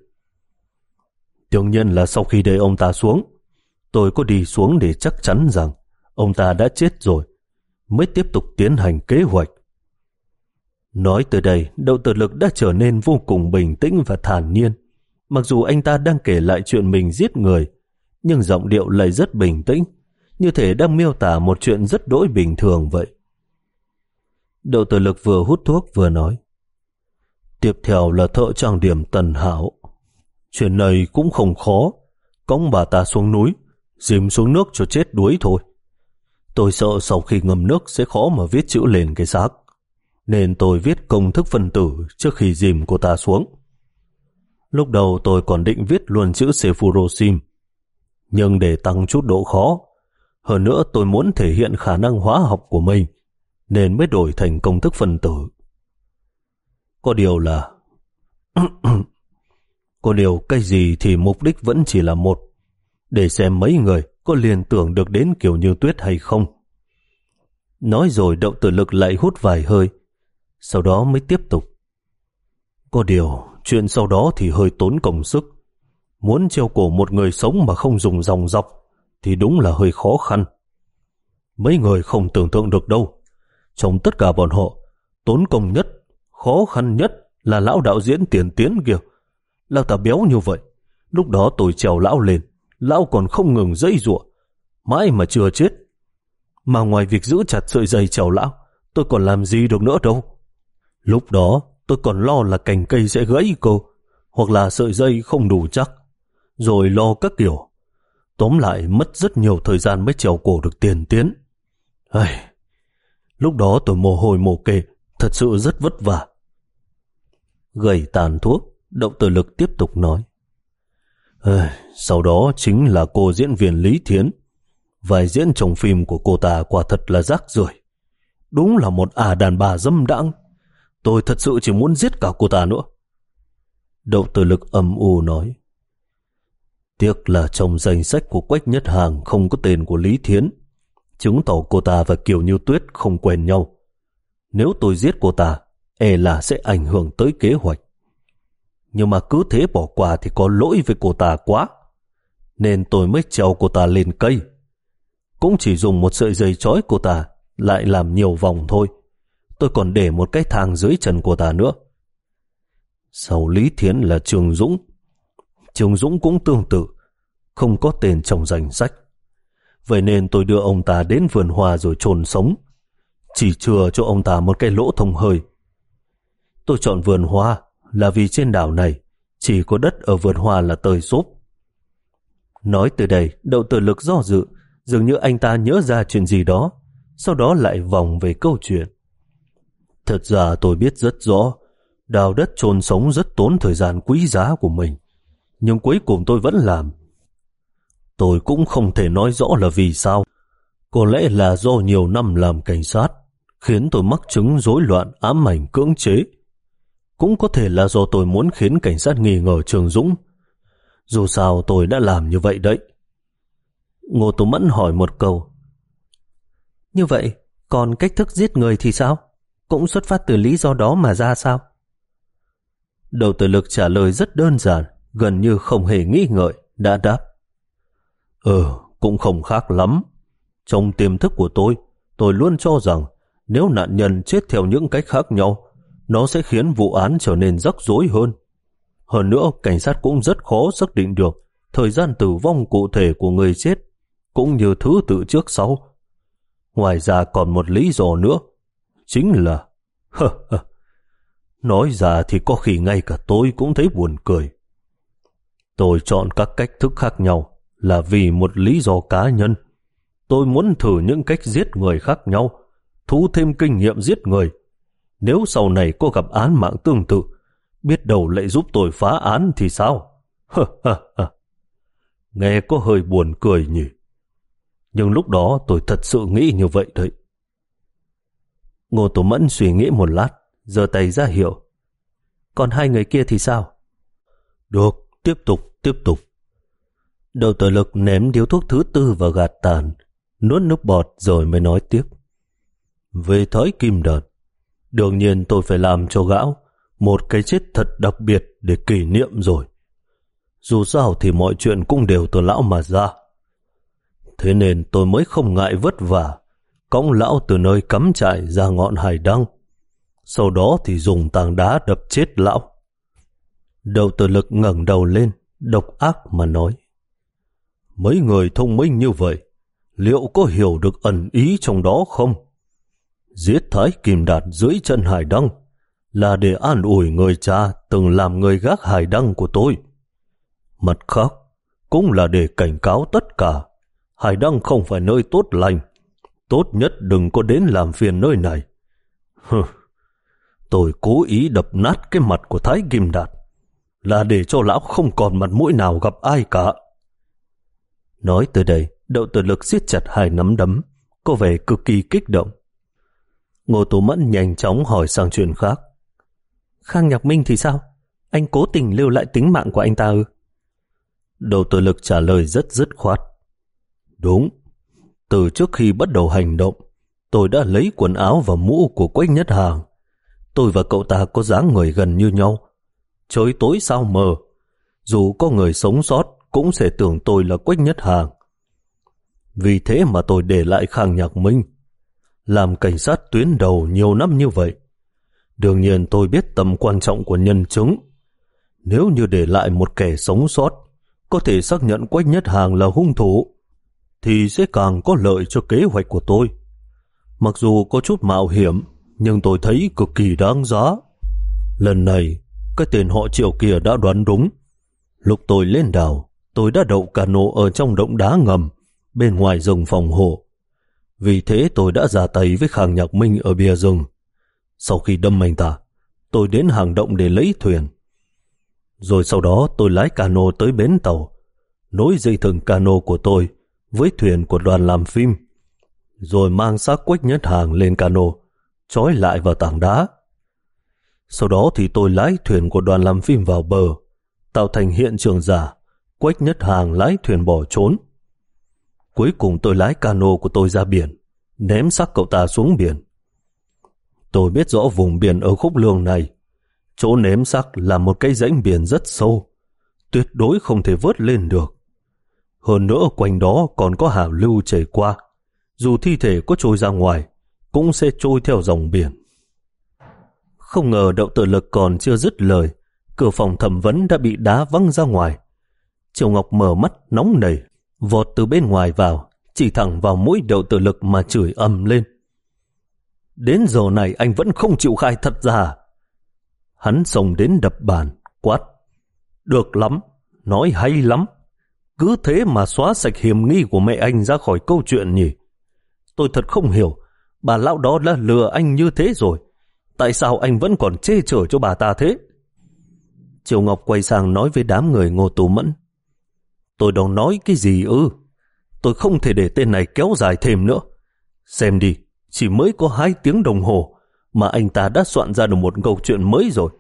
Đương nhiên là sau khi đẩy ông ta xuống, tôi có đi xuống để chắc chắn rằng ông ta đã chết rồi, mới tiếp tục tiến hành kế hoạch. Nói từ đây, Đậu Tử Lực đã trở nên vô cùng bình tĩnh và thản nhiên. Mặc dù anh ta đang kể lại chuyện mình giết người, nhưng giọng điệu lại rất bình tĩnh, như thể đang miêu tả một chuyện rất đỗi bình thường vậy. Đậu Tử Lực vừa hút thuốc vừa nói: Tiếp theo là thợ trang điểm Tần Hảo. Chuyện này cũng không khó, cõng bà ta xuống núi, dìm xuống nước cho chết đuối thôi. Tôi sợ sau khi ngâm nước sẽ khó mà viết chữ lên cái xác, nên tôi viết công thức phân tử trước khi dìm cô ta xuống. Lúc đầu tôi còn định viết luôn chữ Sephirothim, nhưng để tăng chút độ khó, hơn nữa tôi muốn thể hiện khả năng hóa học của mình, nên mới đổi thành công thức phân tử. Có điều là Có điều cái gì thì mục đích vẫn chỉ là một, để xem mấy người có liên tưởng được đến Kiều Như Tuyết hay không. Nói rồi Đậu Tử Lực lại hút vài hơi, sau đó mới tiếp tục: Có điều chuyện sau đó thì hơi tốn công sức. Muốn treo cổ một người sống mà không dùng dòng dọc thì đúng là hơi khó khăn. Mấy người không tưởng tượng được đâu, trong tất cả bọn họ, tốn công nhất, khó khăn nhất là lão đạo diễn Tiền Tiến kìa. Lão ta béo như vậy, lúc đó tôi trèo lão lên, lão còn không ngừng giãy giụa, mãi mà chưa chết. Mà ngoài việc giữ chặt sợi dây trèo lão, tôi còn làm gì được nữa đâu. Lúc đó tôi còn lo là cành cây sẽ gãy cô, hoặc là sợi dây không đủ chắc, rồi lo các kiểu. Tóm lại mất rất nhiều thời gian mới trèo cổ được Tiền Tiến. Ai... Lúc đó tôi mồ hôi mồ kê, thật sự rất vất vả. Gầy tàn thuốc, Đậu Tử Lực tiếp tục nói: Ai... Sau đó chính là cô diễn viên Lý Thiến. Vai diễn trong phim của cô ta quả thật là rác rưởi, đúng là một ả đàn bà dâm đãng. Tôi thật sự chỉ muốn giết cả cô ta nữa. Đậu Tử Lực âm u nói: Tiếc là trong danh sách của Quách Nhất Hàng không có tên của Lý Thiến, chứng tỏ cô ta và Kiều Như Tuyết không quen nhau. Nếu tôi giết cô ta, e là sẽ ảnh hưởng tới kế hoạch. Nhưng mà cứ thế bỏ qua thì có lỗi với cô ta quá, nên tôi mới treo cô ta lên cây. Cũng chỉ dùng một sợi dây trói cô ta, lại làm nhiều vòng thôi. Tôi còn để một cái thang dưới chân cô ta nữa. Sau Lý Thiến là Trường Dũng. Trường Dũng cũng tương tự, không có tên trong danh sách. Vậy nên tôi đưa ông ta đến vườn hoa rồi chôn sống, chỉ chừa cho ông ta một cái lỗ thông hơi. Tôi chọn vườn hoa là vì trên đảo này chỉ có đất ở vườn hoa là tơi xốp. Nói từ đây, Đậu Tử Lực do dự, dường như anh ta nhớ ra chuyện gì đó, sau đó lại vòng về câu chuyện. Thật ra tôi biết rất rõ, đào đất chôn sống rất tốn thời gian quý giá của mình, nhưng cuối cùng tôi vẫn làm. Tôi cũng không thể nói rõ là vì sao. Có lẽ là do nhiều năm làm cảnh sát khiến tôi mắc chứng rối loạn ám ảnh cưỡng chế. Cũng có thể là do tôi muốn khiến cảnh sát nghi ngờ Trường Dũng. Dù sao tôi đã làm như vậy đấy. Ngô Tú Mẫn hỏi một câu: Như vậy, còn cách thức giết người thì sao? Cũng xuất phát từ lý do đó mà ra sao? Đậu Tử Lực trả lời rất đơn giản, gần như không hề nghĩ ngợi, đã đáp: Ừ, cũng không khác lắm. Trong tiềm thức của tôi, tôi luôn cho rằng nếu nạn nhân chết theo những cách khác nhau, nó sẽ khiến vụ án trở nên rắc rối hơn. Hơn nữa, cảnh sát cũng rất khó xác định được thời gian tử vong cụ thể của người chết, cũng như thứ tự trước sau. Ngoài ra còn một lý do nữa, chính là nói ra thì có khi ngay cả tôi cũng thấy buồn cười. Tôi chọn các cách thức khác nhau là vì một lý do cá nhân. Tôi muốn thử những cách giết người khác nhau, thu thêm kinh nghiệm giết người. Nếu sau này có gặp án mạng tương tự, biết đâu lại giúp tôi phá án thì sao? Nghe có hơi buồn cười nhỉ. Nhưng lúc đó tôi thật sự nghĩ như vậy đấy. Ngô Tú Mẫn suy nghĩ một lát, giơ tay ra hiệu: Còn hai người kia thì sao? Được, tiếp tục, tiếp tục. Đậu Tử Lực ném điếu thuốc thứ tư vào gạt tàn, nuốt nước bọt rồi mới nói tiếp: Về Thái Kim Đàn, đương nhiên tôi phải làm cho gã một cái chết thật đặc biệt để kỷ niệm rồi. Dù sao thì mọi chuyện cũng đều từ lão mà ra. Thế nên tôi mới không ngại vất vả, cõng lão từ nơi cắm trại ra ngọn hải đăng, sau đó thì dùng tảng đá đập chết lão. Đậu Tử Lực ngẩng đầu lên, độc ác mà nói: Mấy người thông minh như vậy, liệu có hiểu được ẩn ý trong đó không? Giết Thái Kim Đạt dưới chân hải đăng là để an ủi người cha từng làm người gác hải đăng của tôi. Mặt khác, cũng là để cảnh cáo tất cả, hải đăng không phải nơi tốt lành, tốt nhất đừng có đến làm phiền nơi này. Hừ, tôi cố ý đập nát cái mặt của Thái Kim Đạt là để cho lão không còn mặt mũi nào gặp ai cả. Nói tới đây, Đậu Tử Lực siết chặt hai nắm đấm, có vẻ cực kỳ kích động. Ngô Tú Mẫn nhanh chóng hỏi sang chuyện khác. Khang Nhạc Minh thì sao? Anh cố tình lưu lại tính mạng của anh ta ư? Đậu Tử Lực trả lời rất dứt khoát. Đúng, từ trước khi bắt đầu hành động, tôi đã lấy quần áo và mũ của Quách Nhất Hàng. Tôi và cậu ta có dáng người gần như nhau. Trời tối sao mờ, dù có người sống sót cũng sẽ tưởng tôi là Quách Nhất Hàng. Vì thế mà tôi để lại Khang Nhạc Minh. Làm cảnh sát tuyến đầu nhiều năm như vậy, đương nhiên tôi biết tầm quan trọng của nhân chứng. Nếu như để lại một kẻ sống sót có thể xác nhận Quách Nhất Hàng là hung thủ, thì sẽ càng có lợi cho kế hoạch của tôi. Mặc dù có chút mạo hiểm, nhưng tôi thấy cực kỳ đáng giá. Lần này, cái tên họ Triệu kia đã đoán đúng. Lúc tôi lên đảo, tôi đã đậu cano ở trong động đá ngầm, bên ngoài rừng phòng hộ. Vì thế tôi đã ra tay với Khang Nhạc Minh ở bìa rừng. Sau khi đâm anh ta, tôi đến hang động để lấy thuyền. Rồi sau đó tôi lái cano tới bến tàu, nối dây thừng cano của tôi với thuyền của đoàn làm phim, rồi mang xác Quách Nhất Hàng lên cano, trói lại vào tảng đá. Sau đó thì tôi lái thuyền của đoàn làm phim vào bờ, tạo thành hiện trường giả, Quách Nhất Hàng lái thuyền bỏ trốn. Cuối cùng tôi lái cano của tôi ra biển, ném xác cậu ta xuống biển. Tôi biết rõ vùng biển ở khúc lương này, chỗ ném xác là một cái rãnh biển rất sâu, tuyệt đối không thể vớt lên được. Hơn nữa quanh đó còn có hào lưu chảy qua, dù thi thể có trôi ra ngoài cũng sẽ trôi theo dòng biển. Không ngờ Đậu Tử Lực còn chưa dứt lời, cửa phòng thẩm vấn đã bị đá văng ra ngoài. Triệu Ngọc mở mắt nóng nảy, vọt từ bên ngoài vào, chỉ thẳng vào mũi Đậu Tử Lực mà chửi ầm lên. Đến giờ này anh vẫn không chịu khai thật ra. Hắn xông đến đập bàn, quát. Được lắm, nói hay lắm. Cứ thế mà xóa sạch hiểm nghi của mẹ anh ra khỏi câu chuyện nhỉ? Tôi thật không hiểu, bà lão đó đã lừa anh như thế rồi, tại sao anh vẫn còn chê chở cho bà ta thế? Triệu Ngọc quay sang nói với đám người Ngô Tú Mẫn. Tôi đang nói cái gì ư? Tôi không thể để tên này kéo dài thêm nữa. Xem đi, chỉ mới có hai tiếng đồng hồ mà anh ta đã soạn ra được một câu chuyện mới rồi.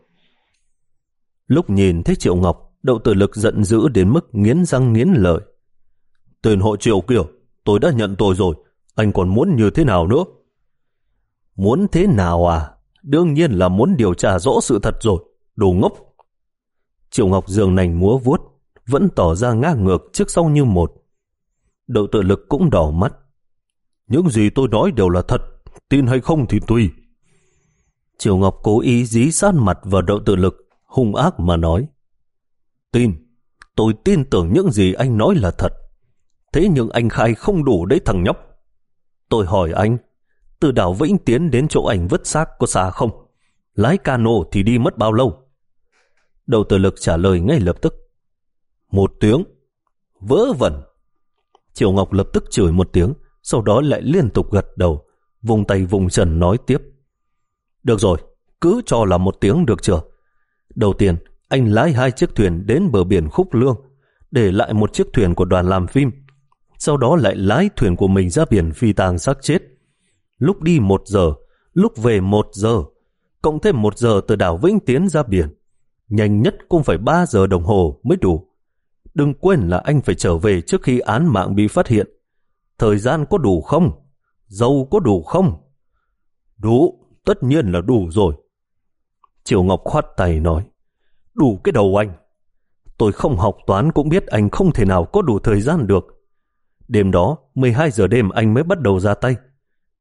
Lúc nhìn thấy Triệu Ngọc, Đậu Tử Lực giận dữ đến mức nghiến răng nghiến lợi. Tên họ Triệu kia, tôi đã nhận tội rồi, anh còn muốn như thế nào nữa? Muốn thế nào à? Đương nhiên là muốn điều tra rõ sự thật rồi, đồ ngốc. Triệu Ngọc giường nành múa vuốt, vẫn tỏ ra ngang ngược trước sau như một. Đậu Tử Lực cũng đỏ mắt. Những gì tôi nói đều là thật, tin hay không thì tùy. Triệu Ngọc cố ý dí sát mặt vào Đậu Tử Lực, hung ác mà nói. Tin, tôi tin tưởng những gì anh nói là thật. Thế nhưng anh khai không đủ đấy thằng nhóc. Tôi hỏi anh, từ đảo Vĩnh Tiến đến chỗ ảnh vứt xác có xa không? Lái cano thì đi mất bao lâu? Đậu Tử Lực trả lời ngay lập tức. Một tiếng. Vớ vẩn. Triệu Ngọc lập tức chửi một tiếng, sau đó lại liên tục gật đầu, vùng tay vùng chân nói tiếp. Được rồi, cứ cho là một tiếng được chưa? Đầu tiên, anh lái hai chiếc thuyền đến bờ biển Khúc Lương, để lại một chiếc thuyền của đoàn làm phim. Sau đó lại lái thuyền của mình ra biển phi tang xác chết. Lúc đi một giờ, lúc về một giờ, cộng thêm một giờ từ đảo Vĩnh Tiến ra biển. Nhanh nhất cũng phải ba giờ đồng hồ mới đủ. Đừng quên là anh phải trở về trước khi án mạng bị phát hiện. Thời gian có đủ không? Dầu có đủ không? Đủ, tất nhiên là đủ rồi. Triệu Ngọc khoát tay nói. Đủ cái đầu anh. Tôi không học toán cũng biết anh không thể nào có đủ thời gian được. Đêm đó, mười hai giờ đêm anh mới bắt đầu ra tay.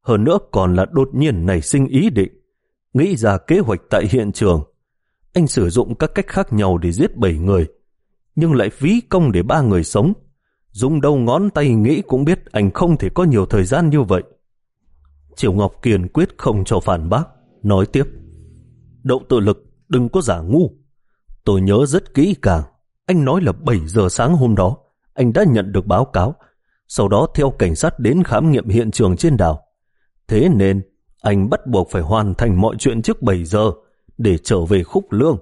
hơn nữa còn là đột nhiên nảy sinh ý định, nghĩ ra kế hoạch tại hiện trường. Anh sử dụng các cách khác nhau để giết bảy người, nhưng lại phí công để ba người sống. Dùng đầu ngón tay nghĩ cũng biết anh không thể có nhiều thời gian như vậy. Triệu Ngọc kiên quyết không cho phản bác, nói tiếp: Đậu Tự Lực, đừng có giả ngu. Tôi nhớ rất kỹ càng, anh nói là bảy giờ sáng hôm đó anh đã nhận được báo cáo, sau đó theo cảnh sát đến khám nghiệm hiện trường trên đảo. Thế nên anh bắt buộc phải hoàn thành mọi chuyện trước bảy giờ để trở về Khúc Lương.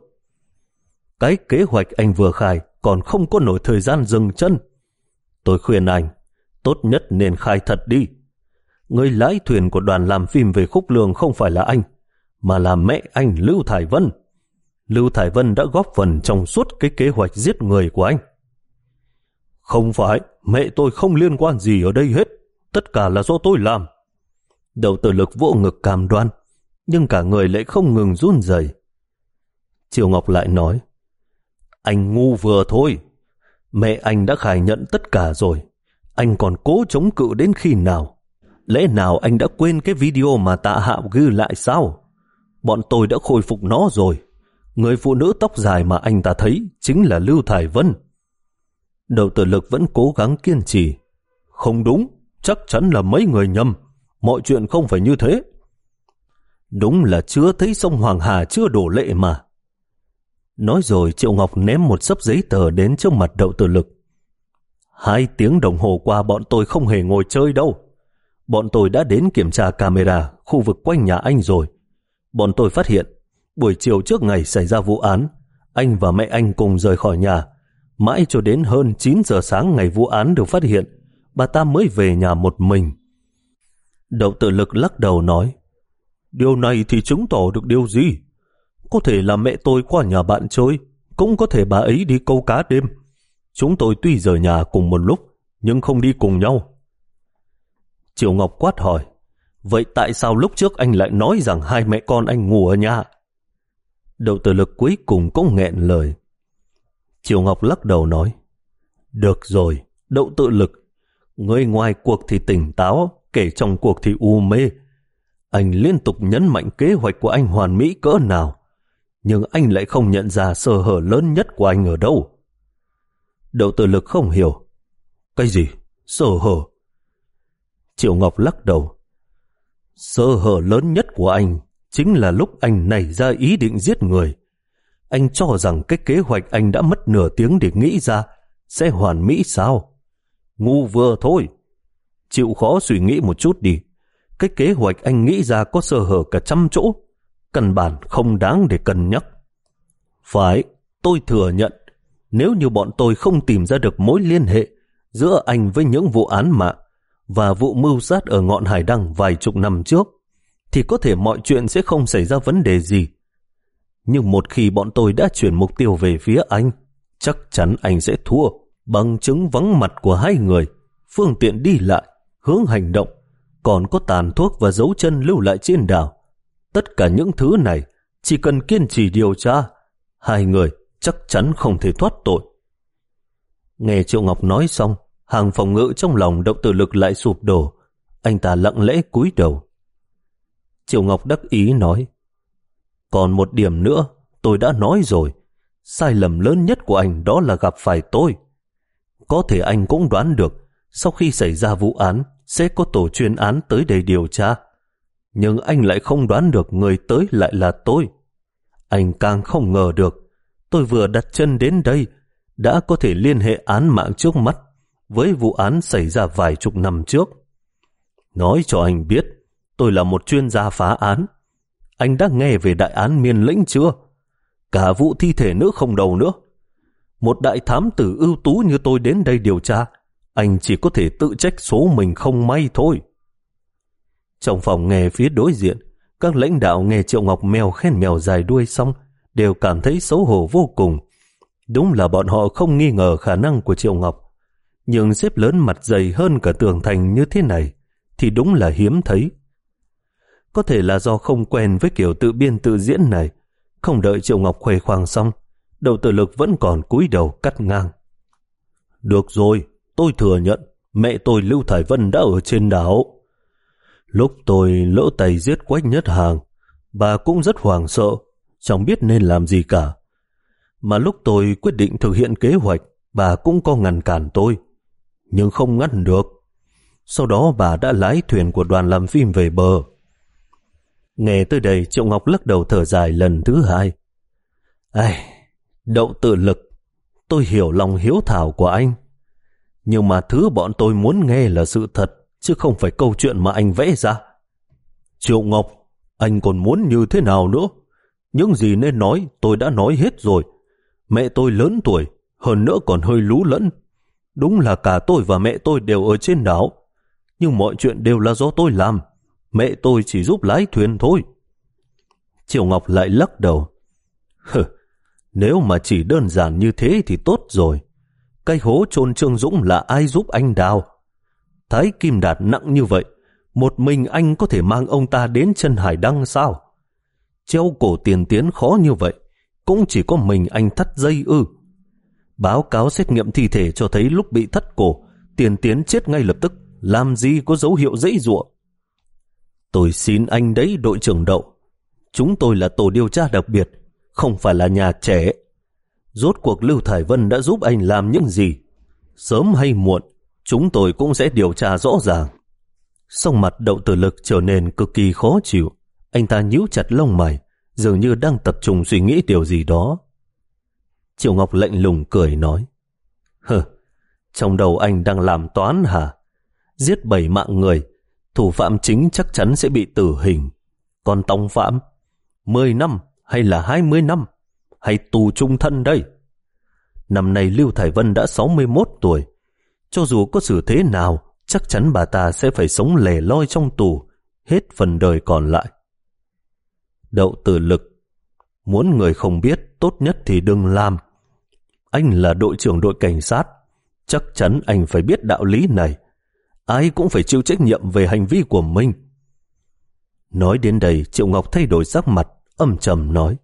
Cái kế hoạch anh vừa khai còn không có nổi thời gian dừng chân. Tôi khuyên anh, tốt nhất nên khai thật đi. Người lái thuyền của đoàn làm phim về Khúc Lương không phải là anh, mà là mẹ anh Lưu Thải Vân. Lưu Thải Vân đã góp phần trong suốt cái kế hoạch giết người của anh. Không phải, mẹ tôi không liên quan gì ở đây hết. Tất cả là do tôi làm. Đậu Tự Lực vỗ ngực cam đoan, nhưng cả người lại không ngừng run rẩy. Triệu Ngọc lại nói: Anh ngu vừa thôi. Mẹ anh đã khai nhận tất cả rồi. Anh còn cố chống cự đến khi nào? Lẽ nào anh đã quên cái video mà Tạ Hạo ghi lại sao? Bọn tôi đã khôi phục nó rồi. Người phụ nữ tóc dài mà anh ta thấy chính là Lưu Thải Vân. Đậu Tự Lực vẫn cố gắng kiên trì. Không đúng, chắc chắn là mấy người nhầm. Mọi chuyện không phải như thế. Đúng là chưa thấy sông Hoàng Hà chưa đổ lệ mà. Nói rồi Triệu Ngọc ném một xấp giấy tờ đến trước mặt Đậu Tự Lực. Hai tiếng đồng hồ qua bọn tôi không hề ngồi chơi đâu. Bọn tôi đã đến kiểm tra camera khu vực quanh nhà anh rồi. Bọn tôi phát hiện buổi chiều trước ngày xảy ra vụ án, anh và mẹ anh cùng rời khỏi nhà. Mãi cho đến hơn chín giờ sáng ngày vụ án được phát hiện, bà ta mới về nhà một mình. Đậu Tự Lực lắc đầu nói: Điều này thì chứng tỏ được điều gì? Có thể là mẹ tôi qua nhà bạn chơi, cũng có thể bà ấy đi câu cá đêm. Chúng tôi tuy rời nhà cùng một lúc, nhưng không đi cùng nhau. Triệu Ngọc quát hỏi: Vậy tại sao lúc trước anh lại nói rằng hai mẹ con anh ngủ ở nhà? Đậu Tự Lực cuối cùng cũng nghẹn lời. Triệu Ngọc lắc đầu nói: Được rồi, Đậu Tự Lực, người ngoài cuộc thì tỉnh táo, kể trong cuộc thì u mê. Anh liên tục nhấn mạnh kế hoạch của anh hoàn mỹ cỡ nào, nhưng anh lại không nhận ra sơ hở lớn nhất của anh ở đâu. Đậu Tự Lực không hiểu. Cái gì? Sơ hở? Triệu Ngọc lắc đầu. Sơ hở lớn nhất của anh chính là lúc anh nảy ra ý định giết người. Anh cho rằng cái kế hoạch anh đã mất nửa tiếng để nghĩ ra sẽ hoàn mỹ sao? Ngu vừa thôi. Chịu khó suy nghĩ một chút đi. Cái kế hoạch anh nghĩ ra có sơ hở cả trăm chỗ, căn bản không đáng để cân nhắc. Phải, tôi thừa nhận, nếu như bọn tôi không tìm ra được mối liên hệ giữa anh với những vụ án mạng và vụ mưu sát ở ngọn hải đăng vài chục năm trước, thì có thể mọi chuyện sẽ không xảy ra vấn đề gì. Nhưng một khi bọn tôi đã chuyển mục tiêu về phía anh, chắc chắn anh sẽ thua. Bằng chứng vắng mặt của hai người, phương tiện đi lại, hướng hành động, còn có tàn thuốc và dấu chân lưu lại trên đảo. Tất cả những thứ này chỉ cần kiên trì điều tra, hai người chắc chắn không thể thoát tội. Nghe Triệu Ngọc nói xong, hàng phòng ngự trong lòng Đậu Tự Lực lại sụp đổ. Anh ta lặng lẽ cúi đầu. Triệu Ngọc đắc ý nói: Còn một điểm nữa, tôi đã nói rồi, sai lầm lớn nhất của anh đó là gặp phải tôi. Có thể anh cũng đoán được sau khi xảy ra vụ án sẽ có tổ chuyên án tới đây điều tra, nhưng anh lại không đoán được người tới lại là tôi. Anh càng không ngờ được tôi vừa đặt chân đến đây đã có thể liên hệ án mạng trước mắt với vụ án xảy ra vài chục năm trước. Nói cho anh biết, tôi là một chuyên gia phá án. Anh đã nghe về đại án Miên Lĩnh chưa? Cả vụ thi thể nữ không đầu nữa. Một đại thám tử ưu tú như tôi đến đây điều tra, anh chỉ có thể tự trách số mình không may thôi. Trong phòng nghe phía đối diện, các lãnh đạo nghe Triệu Ngọc mèo khen mèo dài đuôi xong đều cảm thấy xấu hổ vô cùng. Đúng là bọn họ không nghi ngờ khả năng của Triệu Ngọc, nhưng xếp lớn mặt dày hơn cả tường thành như thế này thì đúng là hiếm thấy. Có thể là do không quen với kiểu tự biên tự diễn này, không đợi Triệu Ngọc khoe khoang xong, Đậu Tự Lực vẫn còn cúi đầu cắt ngang. Được rồi, tôi thừa nhận mẹ tôi Lưu Thải Vân đã ở trên đảo. Lúc tôi lỡ tay giết Quách Nhất Hàng, bà cũng rất hoảng sợ, chẳng biết nên làm gì cả. Mà lúc tôi quyết định thực hiện kế hoạch, bà cũng có ngăn cản tôi, nhưng không ngăn được. Sau đó bà đã lái thuyền của đoàn làm phim về bờ. Nghe tới đây, Triệu Ngọc lắc đầu thở dài lần thứ hai. Ai, Đậu Tự Lực, tôi hiểu lòng hiếu thảo của anh, nhưng mà thứ bọn tôi muốn nghe là sự thật, chứ không phải câu chuyện mà anh vẽ ra. Triệu Ngọc, anh còn muốn như thế nào nữa? Những gì nên nói tôi đã nói hết rồi. Mẹ tôi lớn tuổi, hơn nữa còn hơi lú lẫn. Đúng là cả tôi và mẹ tôi đều ở trên đảo, nhưng mọi chuyện đều là do tôi làm. Mẹ tôi chỉ giúp lái thuyền thôi. Triệu Ngọc lại lắc đầu. Hừ, nếu mà chỉ đơn giản như thế thì tốt rồi. Cái hố chôn Trương Dũng là ai giúp anh đào? Thái Kim Đạt nặng như vậy, một mình anh có thể mang ông ta đến chân hải đăng sao? Treo cổ Tiền Tiến khó như vậy, cũng chỉ có mình anh thắt dây ư? Báo cáo xét nghiệm thi thể cho thấy lúc bị thắt cổ, Tiền Tiến chết ngay lập tức, làm gì có dấu hiệu giãy giụa. Tôi xin anh đấy, đội trưởng Đậu. Chúng tôi là tổ điều tra đặc biệt, không phải là nhà trẻ. Rốt cuộc Lưu Thải Vân đã giúp anh làm những gì? Sớm hay muộn, chúng tôi cũng sẽ điều tra rõ ràng. Song mặt Đậu Tự Lực trở nên cực kỳ khó chịu. Anh ta nhíu chặt lông mày, dường như đang tập trung suy nghĩ điều gì đó. Triệu Ngọc lạnh lùng cười nói. Hừ, trong đầu anh đang làm toán hả? Giết bảy mạng người, thủ phạm chính chắc chắn sẽ bị tử hình. Còn tòng phạm, mười năm hay là hai mươi năm, hay tù chung thân đây? Năm nay Lưu Thải Vân đã sáu mươi mốt tuổi. Cho dù có xử thế nào, chắc chắn bà ta sẽ phải sống lẻ loi trong tù hết phần đời còn lại. Đậu Tự Lực, muốn người không biết, tốt nhất thì đừng làm. Anh là đội trưởng đội cảnh sát, chắc chắn anh phải biết đạo lý này. Ai cũng phải chịu trách nhiệm về hành vi của mình. Nói đến đây, Triệu Ngọc thay đổi sắc mặt, âm trầm nói.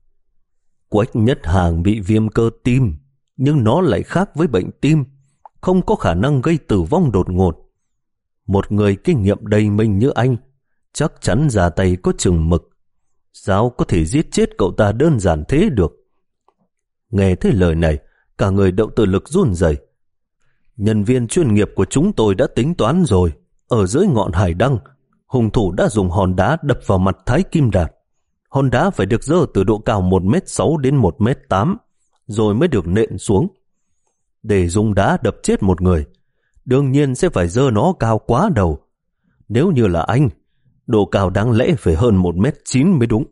Quách Nhất Hàng bị viêm cơ tim, nhưng nó lại khác với bệnh tim, không có khả năng gây tử vong đột ngột. Một người kinh nghiệm đầy mình như anh, chắc chắn ra tay có chừng mực. Sao có thể giết chết cậu ta đơn giản thế được? Nghe thấy lời này, cả người Đậu Tự Lực run rẩy. Nhân viên chuyên nghiệp của chúng tôi đã tính toán rồi. Ở dưới ngọn hải đăng, hung thủ đã dùng hòn đá đập vào mặt Thái Kim Đạt. Hòn đá phải được dơ từ độ cao một mét sáu đến một mét tám, rồi mới được nện xuống. Để dùng đá đập chết một người, đương nhiên sẽ phải dơ nó cao quá đầu. Nếu như là anh, độ cao đáng lẽ phải hơn một mét chín mới đúng.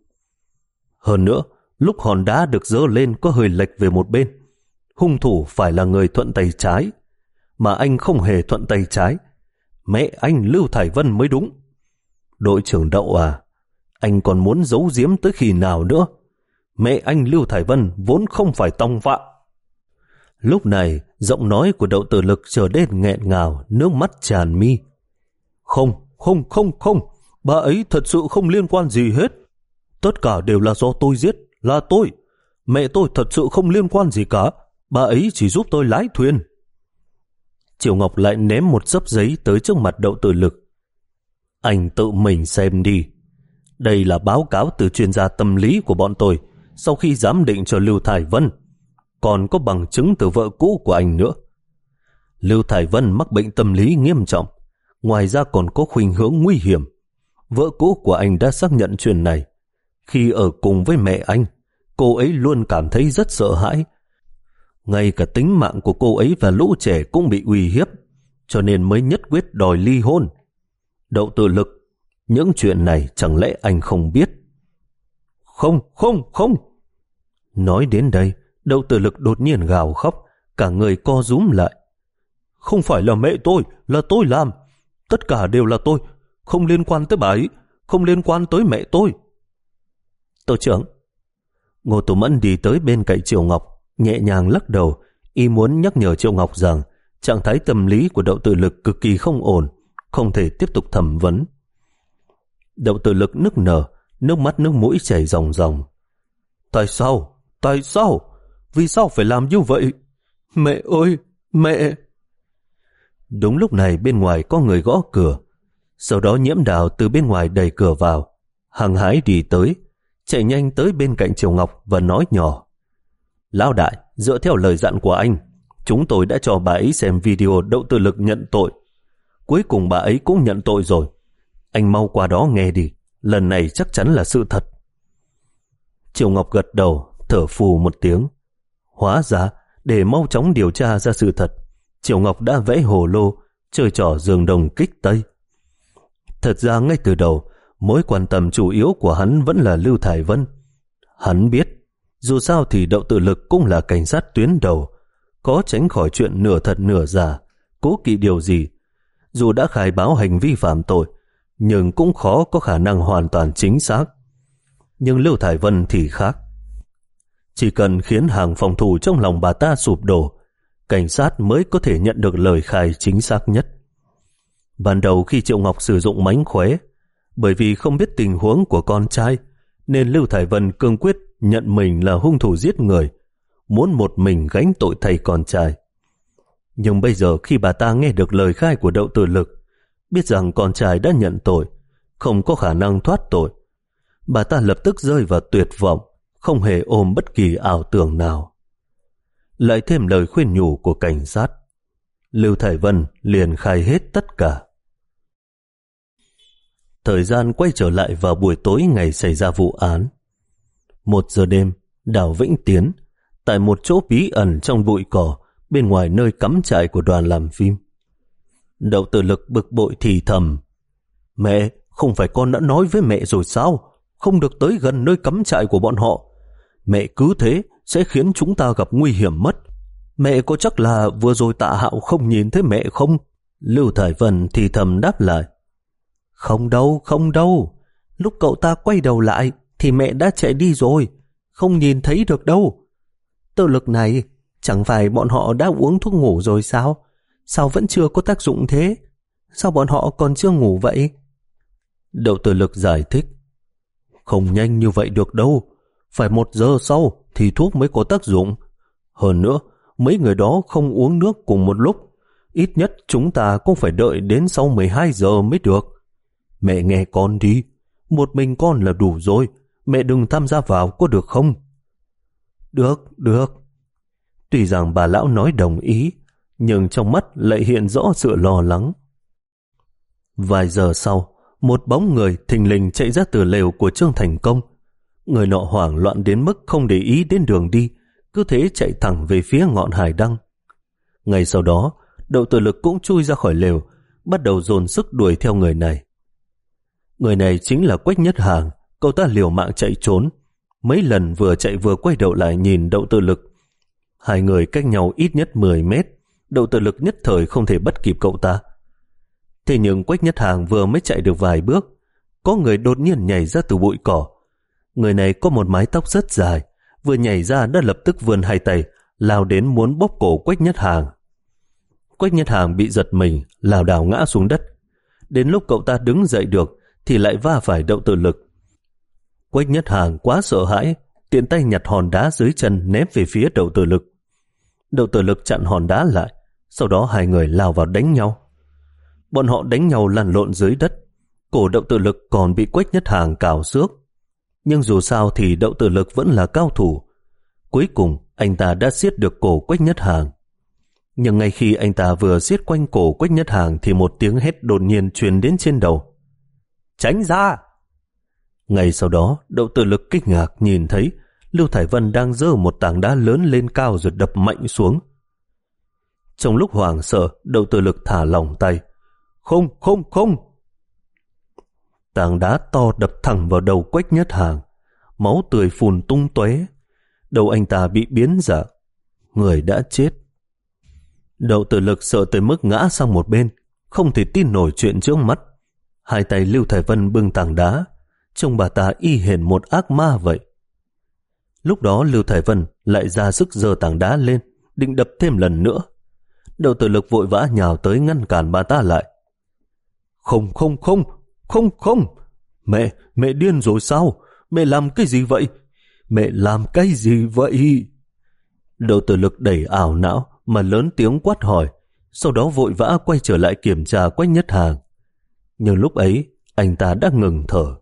Hơn nữa, lúc hòn đá được dơ lên có hơi lệch về một bên. Hung thủ phải là người thuận tay trái, mà anh không hề thuận tay trái. Mẹ anh Lưu Thải Vân mới đúng. Đội trưởng Đậu à, anh còn muốn giấu giếm tới khi nào nữa? Mẹ anh Lưu Thải Vân vốn không phải tòng phạm. Lúc này, giọng nói của Đậu Tự Lực trở nên nghẹn ngào, nước mắt tràn mi. Không, không, không, không, bà ấy thật sự không liên quan gì hết. Tất cả đều là do tôi giết, là tôi. Mẹ tôi thật sự không liên quan gì cả, bà ấy chỉ giúp tôi lái thuyền. Triệu Ngọc lại ném một xấp giấy tới trước mặt Đậu Tự Lực. Anh tự mình xem đi. Đây là báo cáo từ chuyên gia tâm lý của bọn tôi sau khi giám định cho Lưu Thải Vân. Còn có bằng chứng từ vợ cũ của anh nữa. Lưu Thải Vân mắc bệnh tâm lý nghiêm trọng, ngoài ra còn có khuynh hướng nguy hiểm. Vợ cũ của anh đã xác nhận chuyện này. Khi ở cùng với mẹ anh, cô ấy luôn cảm thấy rất sợ hãi. Ngay cả tính mạng của cô ấy và lũ trẻ cũng bị uy hiếp, cho nên mới nhất quyết đòi ly hôn. Đậu Tự Lực, những chuyện này chẳng lẽ anh không biết? Không, không, không. Nói đến đây, Đậu Tự Lực đột nhiên gào khóc, cả người co rúm lại. Không phải là mẹ tôi, là tôi làm. Tất cả đều là tôi, không liên quan tới bà ấy, không liên quan tới mẹ tôi. Tổ trưởng. Ngô Tú Mẫn đi tới bên cạnh Triệu Ngọc, nhẹ nhàng lắc đầu, y muốn nhắc nhở Triệu Ngọc rằng trạng thái tâm lý của Đậu Tự Lực cực kỳ không ổn, không thể tiếp tục thẩm vấn. Đậu Tự Lực nức nở, nước mắt nước mũi chảy ròng ròng. Tại sao? Tại sao? Vì sao phải làm như vậy? Mẹ ơi! Mẹ! Đúng lúc này bên ngoài có người gõ cửa. Sau đó Nhiễm Đào từ bên ngoài đẩy cửa vào, hăng hái đi tới, chạy nhanh tới bên cạnh Triều Ngọc và nói nhỏ: Lão đại, dựa theo lời dặn của anh, chúng tôi đã cho bà ấy xem video Đậu Tử Lực nhận tội. Cuối cùng bà ấy cũng nhận tội rồi. Anh mau qua đó nghe đi, lần này chắc chắn là sự thật. Triều Ngọc gật đầu, thở phù một tiếng. Hóa ra, để mau chóng điều tra ra sự thật, Triều Ngọc đã vẽ hồ lô, chơi trò giường đồng kích tây. Thật ra ngay từ đầu, mối quan tâm chủ yếu của hắn vẫn là Lưu Thải Vân. Hắn biết, dù sao thì Đậu Tử Lực cũng là cảnh sát tuyến đầu, có tránh khỏi chuyện nửa thật nửa giả, cố kỵ điều gì. Dù đã khai báo hành vi phạm tội, nhưng cũng khó có khả năng hoàn toàn chính xác. Nhưng Lưu Thải Vân thì khác. Chỉ cần khiến hàng phòng thủ trong lòng bà ta sụp đổ, cảnh sát mới có thể nhận được lời khai chính xác nhất. Ban đầu khi Triệu Ngọc sử dụng mánh khóe, bởi vì không biết tình huống của con trai, nên Lưu Thải Vân cương quyết nhận mình là hung thủ giết người, muốn một mình gánh tội thay con trai. Nhưng bây giờ khi bà ta nghe được lời khai của Đậu Tử Lực, biết rằng con trai đã nhận tội, không có khả năng thoát tội, bà ta lập tức rơi vào tuyệt vọng, không hề ôm bất kỳ ảo tưởng nào. Lại thêm lời khuyên nhủ của cảnh sát, Lưu Thải Vân liền khai hết tất cả. Thời gian quay trở lại vào buổi tối ngày xảy ra vụ án. Một giờ đêm, đảo Vĩnh Tiến, tại một chỗ bí ẩn trong bụi cỏ, bên ngoài nơi cắm trại của đoàn làm phim. Đậu Tử Lực bực bội thì thầm: Mẹ, không phải con đã nói với mẹ rồi sao? Không được tới gần nơi cắm trại của bọn họ. Mẹ cứ thế sẽ khiến chúng ta gặp nguy hiểm mất. Mẹ có chắc là vừa rồi Tạ Hạo không nhìn thấy mẹ không? Lưu Thải Vân thì thầm đáp lại: Không đâu, không đâu. Lúc cậu ta quay đầu lại thì mẹ đã chạy đi rồi, không nhìn thấy được đâu. Tử Lực này, chẳng phải bọn họ đã uống thuốc ngủ rồi sao? Sao vẫn chưa có tác dụng thế? Sao bọn họ còn chưa ngủ vậy? Đậu Tử Lực giải thích: Không nhanh như vậy được đâu. Phải một giờ sau thì thuốc mới có tác dụng. Hơn nữa, mấy người đó không uống nước cùng một lúc. Ít nhất chúng ta cũng phải đợi đến sau mười hai giờ mới được. Mẹ nghe con đi. Một mình con là đủ rồi. Mẹ đừng tham gia vào có được không? Được, được. Tuy rằng bà lão nói đồng ý, nhưng trong mắt lại hiện rõ sự lo lắng. Vài giờ sau, một bóng người thình lình chạy ra từ lều của Trương Thành Công. Người nọ hoảng loạn đến mức không để ý đến đường đi, cứ thế chạy thẳng về phía ngọn hải đăng. Ngay sau đó, Đậu Tử Lực cũng chui ra khỏi lều, bắt đầu dồn sức đuổi theo người này. Người này chính là Quách Nhất Hàng. Cậu ta liều mạng chạy trốn, mấy lần vừa chạy vừa quay đầu lại nhìn Đậu Tử Lực. Hai người cách nhau ít nhất mười mét, Đậu Tử Lực nhất thời không thể bắt kịp cậu ta. Thế nhưng Quách Nhất Hàng vừa mới chạy được vài bước, có người đột nhiên nhảy ra từ bụi cỏ. Người này có một mái tóc rất dài, vừa nhảy ra đã lập tức vươn hai tay, lao đến muốn bóp cổ Quách Nhất Hàng. Quách Nhất Hàng bị giật mình, lảo đảo ngã xuống đất. Đến lúc cậu ta đứng dậy được thì lại va phải Đậu Tử Lực. Quách Nhất Hàng quá sợ hãi, tiện tay nhặt hòn đá dưới chân ném về phía Đậu Tử Lực. Đậu Tử Lực chặn hòn đá lại, sau đó hai người lao vào đánh nhau. Bọn họ đánh nhau lăn lộn dưới đất, cổ Đậu Tử Lực còn bị Quách Nhất Hàng cào xước. Nhưng dù sao thì Đậu Tử Lực vẫn là cao thủ. Cuối cùng anh ta đã siết được cổ Quách Nhất Hàng. Nhưng ngay khi anh ta vừa siết quanh cổ Quách Nhất Hàng thì một tiếng hét đột nhiên truyền đến trên đầu: Tránh ra! Ngay sau đó, Đậu Tử Lực kinh ngạc nhìn thấy Lưu Thải Vân đang giơ một tảng đá lớn lên cao rồi đập mạnh xuống. Trong lúc hoảng sợ, Đậu Tử Lực thả lỏng tay. Không, không, không! Tảng đá to đập thẳng vào đầu Quách Nhất Hàng, máu tươi phun tung tóe. Đầu anh ta bị biến dạng, người đã chết. Đậu Tử Lực sợ tới mức ngã sang một bên, không thể tin nổi chuyện trước mắt. Hai tay Lưu Thải Vân bưng tảng đá, trông bà ta y hệt một ác ma vậy. Lúc đó Lưu Thải Vân lại ra sức giơ tảng đá lên, định đập thêm lần nữa. Đậu Tử Lực vội vã nhào tới ngăn cản bà ta lại. Không, không, không, không, không! Mẹ, mẹ điên rồi sao? Mẹ làm cái gì vậy? Mẹ làm cái gì vậy? Đậu Tử Lực đẩy ảo não mà lớn tiếng quát hỏi, sau đó vội vã quay trở lại kiểm tra Quách Nhất Hàng. Nhưng lúc ấy, anh ta đã ngừng thở.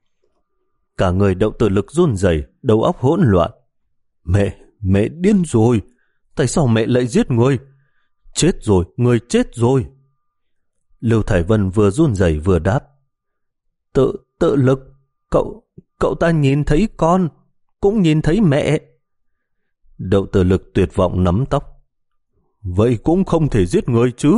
Cả người Đậu Tử Lực run rẩy, đầu óc hỗn loạn. Mẹ, mẹ điên rồi. Tại sao mẹ lại giết người? Chết rồi, người chết rồi. Lưu Thải Vân vừa run rẩy vừa đáp. Tự, tự lực, cậu, cậu ta nhìn thấy con, cũng nhìn thấy mẹ. Đậu Tử Lực tuyệt vọng nắm tóc. Vậy cũng không thể giết người chứ.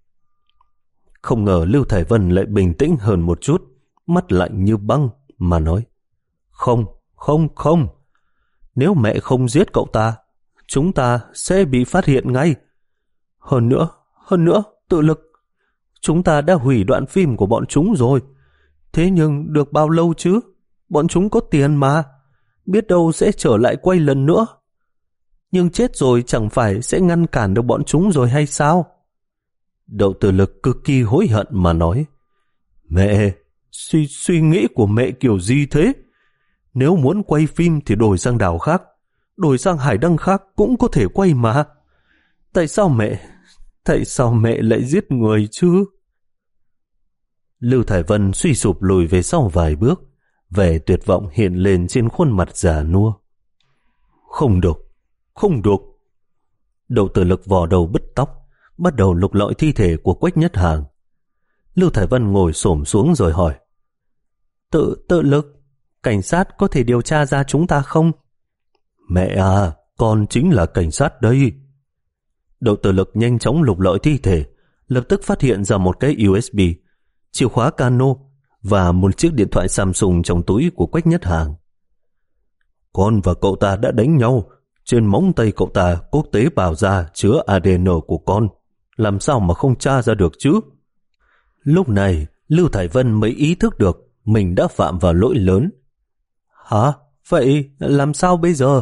Không ngờ Lưu Thải Vân lại bình tĩnh hơn một chút, mắt lạnh như băng mà nói. Không, không, không. Nếu mẹ không giết cậu ta, chúng ta sẽ bị phát hiện ngay. Hơn nữa, hơn nữa, Tự Lực, chúng ta đã hủy đoạn phim của bọn chúng rồi. Thế nhưng được bao lâu chứ? Bọn chúng có tiền mà, biết đâu sẽ trở lại quay lần nữa. Nhưng chết rồi chẳng phải sẽ ngăn cản được bọn chúng rồi hay sao? Đậu Tử Lực cực kỳ hối hận mà nói. Mẹ, suy, suy nghĩ của mẹ kiểu gì thế? Nếu muốn quay phim thì đổi sang đảo khác, đổi sang hải đăng khác cũng có thể quay mà. Tại sao mẹ, tại sao mẹ lại giết người chứ? Lưu Thải Vân suy sụp lùi về sau vài bước, vẻ tuyệt vọng hiện lên trên khuôn mặt già nua. Không được, không được. Đậu Tử Lực vò đầu bứt tóc, bắt đầu lục lọi thi thể của Quách Nhất Hàng. Lưu Thải Vân ngồi xổm xuống rồi hỏi. Tự, tự Lực, cảnh sát có thể điều tra ra chúng ta không? Mẹ à, con chính là cảnh sát đây. Đậu Tử Lực nhanh chóng lục lọi thi thể, lập tức phát hiện ra một cái u ét bê, chìa khóa cano và một chiếc điện thoại Samsung trong túi của Quách Nhất Hàng. Con và cậu ta đã đánh nhau, trên móng tay cậu ta có tế bào da chứa a đê en của con, làm sao mà không tra ra được chứ? Lúc này, Lưu Thải Vân mới ý thức được mình đã phạm vào lỗi lớn. Hả? Vậy làm sao bây giờ?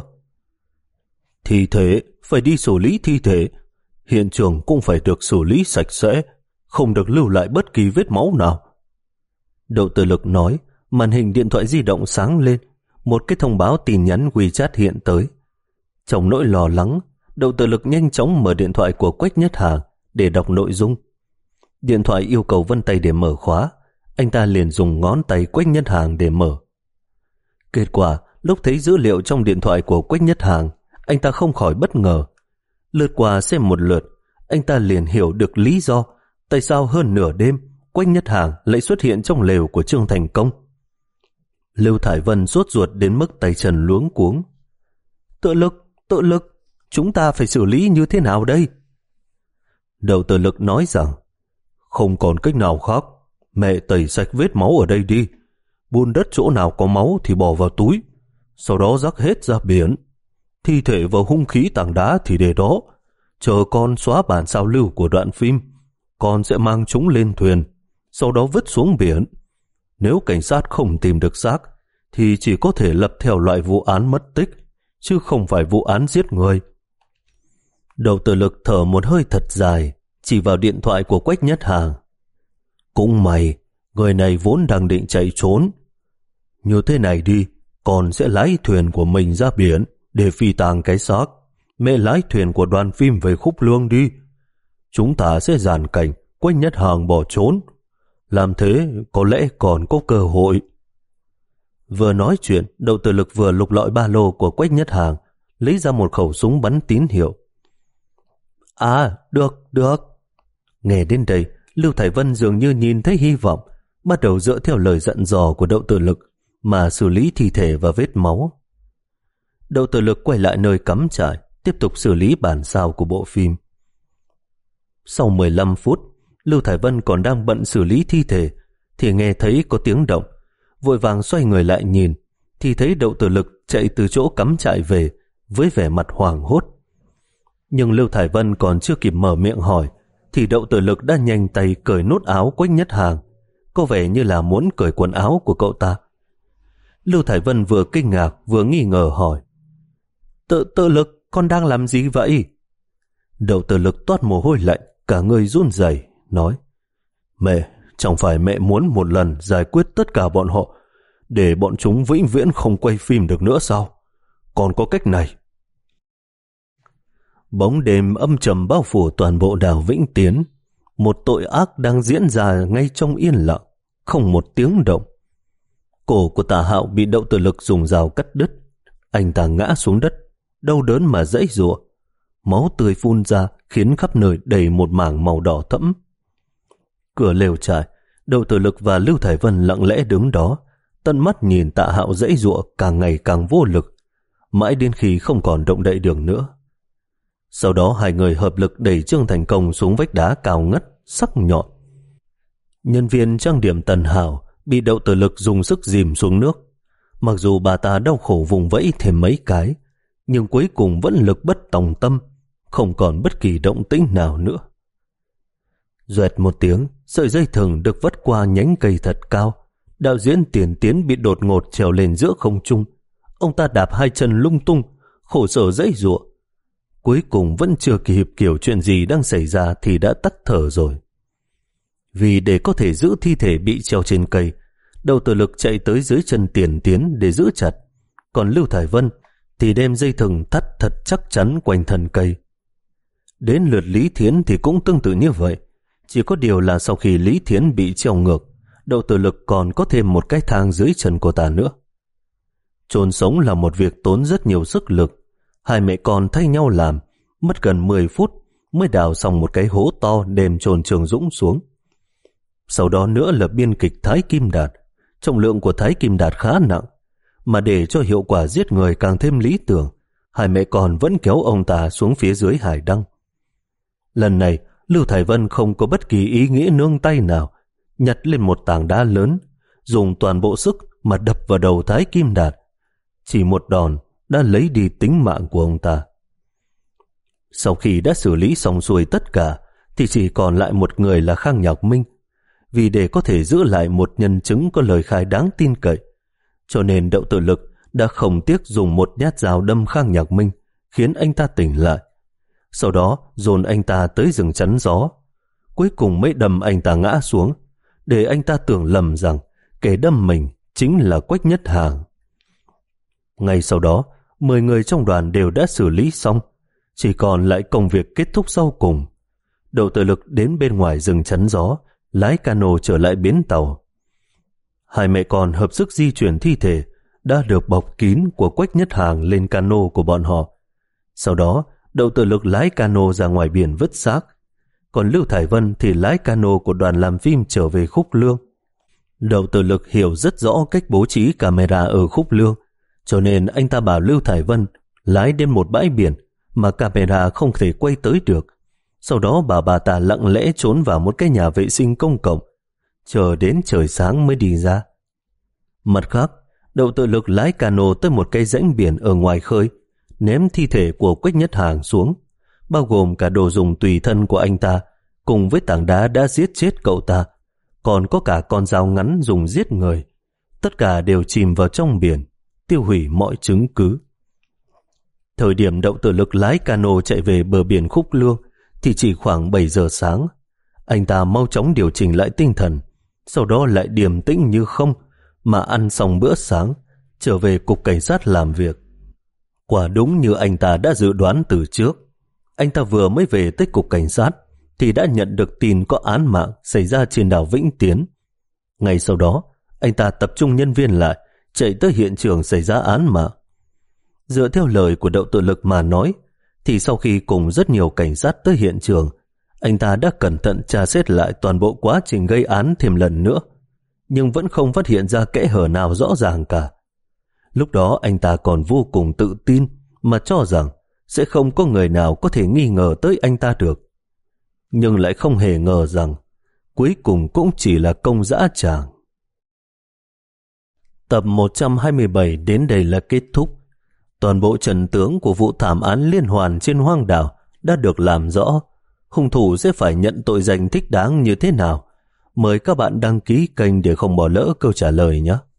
Thi thể, phải đi xử lý thi thể. Hiện trường cũng phải được xử lý sạch sẽ, không được lưu lại bất kỳ vết máu nào. Đậu Tử Lực nói, màn hình điện thoại di động sáng lên, một cái thông báo tin nhắn WeChat hiện tới. Trong nỗi lo lắng, Đậu Tử Lực nhanh chóng mở điện thoại của Quách Nhất Hàng để đọc nội dung. Điện thoại yêu cầu vân tay để mở khóa, anh ta liền dùng ngón tay Quách Nhất Hàng để mở. Kết quả, lúc thấy dữ liệu trong điện thoại của Quách Nhất Hàng, anh ta không khỏi bất ngờ. Lướt qua xem một lượt, anh ta liền hiểu được lý do tại sao hơn nửa đêm Quách Nhất Hàng lại xuất hiện trong lều của Trương Thành Công. Lưu Thải Vân sốt ruột đến mức tay chân luống cuống. Tự Lực, Tự Lực, chúng ta phải xử lý như thế nào đây? Đậu Tử Lực nói rằng, không còn cách nào khác, mẹ tẩy sạch vết máu ở đây đi, bùn đất chỗ nào có máu thì bỏ vào túi, sau đó rắc hết ra biển. Thi thể và hung khí tảng đá thì để đó, chờ con xóa bản sao lưu của đoạn phim, con sẽ mang chúng lên thuyền, sau đó vứt xuống biển. Nếu cảnh sát không tìm được xác, thì chỉ có thể lập theo loại vụ án mất tích, chứ không phải vụ án giết người. Đậu Tử Lực thở một hơi thật dài, chỉ vào điện thoại của Quách Nhất Hàng. Cũng may, người này vốn đang định chạy trốn. Như thế này đi, con sẽ lái thuyền của mình ra biển để phi tang cái xác. Mẹ lái thuyền của đoàn phim về Khúc Lương đi. Chúng ta sẽ dàn cảnh Quách Nhất Hàng bỏ trốn. Làm thế có lẽ còn có cơ hội. Vừa nói chuyện, Đậu Tử Lực vừa lục lọi ba lô của Quách Nhất Hàng, lấy ra một khẩu súng bắn tín hiệu. À, được, được. Nghe đến đây, Lưu Thải Vân dường như nhìn thấy hy vọng, bắt đầu dựa theo lời dặn dò của Đậu Tử Lực mà xử lý thi thể và vết máu. Đậu Tử Lực quay lại nơi cắm trại, tiếp tục xử lý bản sao của bộ phim. Sau mười lăm phút, Lưu Thải Vân còn đang bận xử lý thi thể, thì nghe thấy có tiếng động. Vội vàng xoay người lại nhìn, thì thấy Đậu Tử Lực chạy từ chỗ cắm trại về, với vẻ mặt hoảng hốt. Nhưng Lưu Thải Vân còn chưa kịp mở miệng hỏi, thì Đậu Tử Lực đã nhanh tay cởi nút áo Quách Nhất Hàng, có vẻ như là muốn cởi quần áo của cậu ta. Lưu Thải Vân vừa kinh ngạc vừa nghi ngờ hỏi, Tự, tự Lực, con đang làm gì vậy? Đậu Tử Lực toát mồ hôi lạnh, cả người run rẩy, nói, Mẹ, chẳng phải mẹ muốn một lần giải quyết tất cả bọn họ, để bọn chúng vĩnh viễn không quay phim được nữa sao? Còn có cách này. Bóng đêm âm trầm bao phủ toàn bộ đảo Vĩnh Tiến. Một tội ác đang diễn ra ngay trong yên lặng. không một tiếng động. Cổ của Tả Hạo bị Đậu Tử Lực dùng dao cắt đứt. Anh ta ngã xuống đất, đau đớn mà giãy giụa. Máu tươi phun ra khiến khắp nơi đầy một mảng màu đỏ thẫm. Cửa lều trại, Đậu Tử Lực và Lưu Thải Vân lặng lẽ đứng đó, tận mắt nhìn Tạ Hạo giãy giụa càng ngày càng vô lực, mãi đến khi không còn động đậy được nữa. Sau đó hai người hợp lực đẩy Trương Thành Công xuống vách đá cao ngất, sắc nhọn. Nhân viên trang điểm Tần Hảo bị Đậu Tử Lực dùng sức dìm xuống nước. Mặc dù bà ta đau khổ vùng vẫy thêm mấy cái, nhưng cuối cùng vẫn lực bất tòng tâm, không còn bất kỳ động tĩnh nào nữa. Doẹt một tiếng, sợi dây thừng được vắt qua nhánh cây thật cao. Đạo diễn Tiền Tiến bị đột ngột trèo lên giữa không trung. Ông ta đạp hai chân lung tung, khổ sở giãy giụa. Cuối cùng vẫn chưa kịp hiểu chuyện gì đang xảy ra thì đã tắt thở rồi. Vì để có thể giữ thi thể bị treo trên cây, Đậu Tử Lực chạy tới dưới chân Tiền Tiến để giữ chặt, còn Lưu Thải Vân thì đem dây thừng thắt thật chắc chắn quanh thân cây. Đến lượt Lý Thiến thì cũng tương tự như vậy, chỉ có điều là sau khi Lý Thiến bị treo ngược, Đậu Tử Lực còn có thêm một cái thang dưới chân cô ta nữa. Chôn sống là một việc tốn rất nhiều sức lực. Hai mẹ con thay nhau làm, mất gần mười phút mới đào xong một cái hố to đem chôn Trường Dũng xuống. Sau đó nữa là biên kịch Thái Kim Đạt. Trọng lượng của Thái Kim Đạt khá nặng, mà để cho hiệu quả giết người càng thêm lý tưởng, hai mẹ con vẫn kéo ông ta xuống phía dưới hải đăng. Lần này, Lưu Thải Vân không có bất kỳ ý nghĩa nương tay nào, nhặt lên một tảng đá lớn, dùng toàn bộ sức mà đập vào đầu Thái Kim Đạt. Chỉ một đòn đã lấy đi tính mạng của ông ta. Sau khi đã xử lý xong xuôi tất cả, thì chỉ còn lại một người là Khang Nhạc Minh. Vì để có thể giữ lại một nhân chứng có lời khai đáng tin cậy, cho nên Đậu Tử Lực đã không tiếc dùng một nhát dao đâm Khang Nhạc Minh, khiến anh ta tỉnh lại. Sau đó dồn anh ta tới rừng chắn gió, cuối cùng mới đâm anh ta ngã xuống, để anh ta tưởng lầm rằng kẻ đâm mình chính là Quách Nhất Hàng. Ngay sau đó, mười người trong đoàn đều đã xử lý xong, chỉ còn lại công việc kết thúc sau cùng. Đậu Tử Lực đến bên ngoài rừng chắn gió, lái cano trở lại bến tàu. Hai mẹ con hợp sức di chuyển thi thể đã được bọc kín của Quách Nhất Hàng lên cano của bọn họ. Sau đó, Đậu Tử Lực lái cano ra ngoài biển vứt xác, còn Lưu Thải Vân thì lái cano của đoàn làm phim trở về Khúc Lương. Đậu Tử Lực hiểu rất rõ cách bố trí camera ở Khúc Lương, cho nên anh ta bảo Lưu Thải Vân lái đến một bãi biển mà camera không thể quay tới được. Sau đó bảo bà ta lặng lẽ trốn vào một cái nhà vệ sinh công cộng, chờ đến trời sáng mới đi ra. Mặt khác, Đậu Tử Lực lái cano tới một cái rãnh biển ở ngoài khơi, ném thi thể của Quách Nhất Hàng xuống, bao gồm cả đồ dùng tùy thân của anh ta, cùng với tảng đá đã giết chết cậu ta, còn có cả con dao ngắn dùng giết người. Tất cả đều chìm vào trong biển, tiêu hủy mọi chứng cứ. Thời điểm Đậu Tử Lực lái cano chạy về bờ biển Khúc Lương thì chỉ khoảng bảy giờ sáng. Anh ta mau chóng điều chỉnh lại tinh thần, sau đó lại điềm tĩnh như không mà ăn xong bữa sáng, trở về cục cảnh sát làm việc. Quả đúng như anh ta đã dự đoán từ trước, anh ta vừa mới về tới cục cảnh sát thì đã nhận được tin có án mạng xảy ra trên đảo Vĩnh Tiến. Ngay sau đó, anh ta tập trung nhân viên lại, chạy tới hiện trường xảy ra án mạng. Dựa theo lời của Đậu Tử Lực mà nói, thì sau khi cùng rất nhiều cảnh sát tới hiện trường, anh ta đã cẩn thận tra xét lại toàn bộ quá trình gây án thêm lần nữa, nhưng vẫn không phát hiện ra kẽ hở nào rõ ràng cả. Lúc đó anh ta còn vô cùng tự tin mà cho rằng sẽ không có người nào có thể nghi ngờ tới anh ta được. Nhưng lại không hề ngờ rằng cuối cùng cũng chỉ là công dã tràng. Tập một trăm hai mươi bảy đến đây là kết thúc. Toàn bộ trận tướng của vụ thảm án liên hoàn trên hoang đảo đã được làm rõ. Hung thủ sẽ phải nhận tội danh thích đáng như thế nào? Mời các bạn đăng ký kênh để không bỏ lỡ câu trả lời nhé.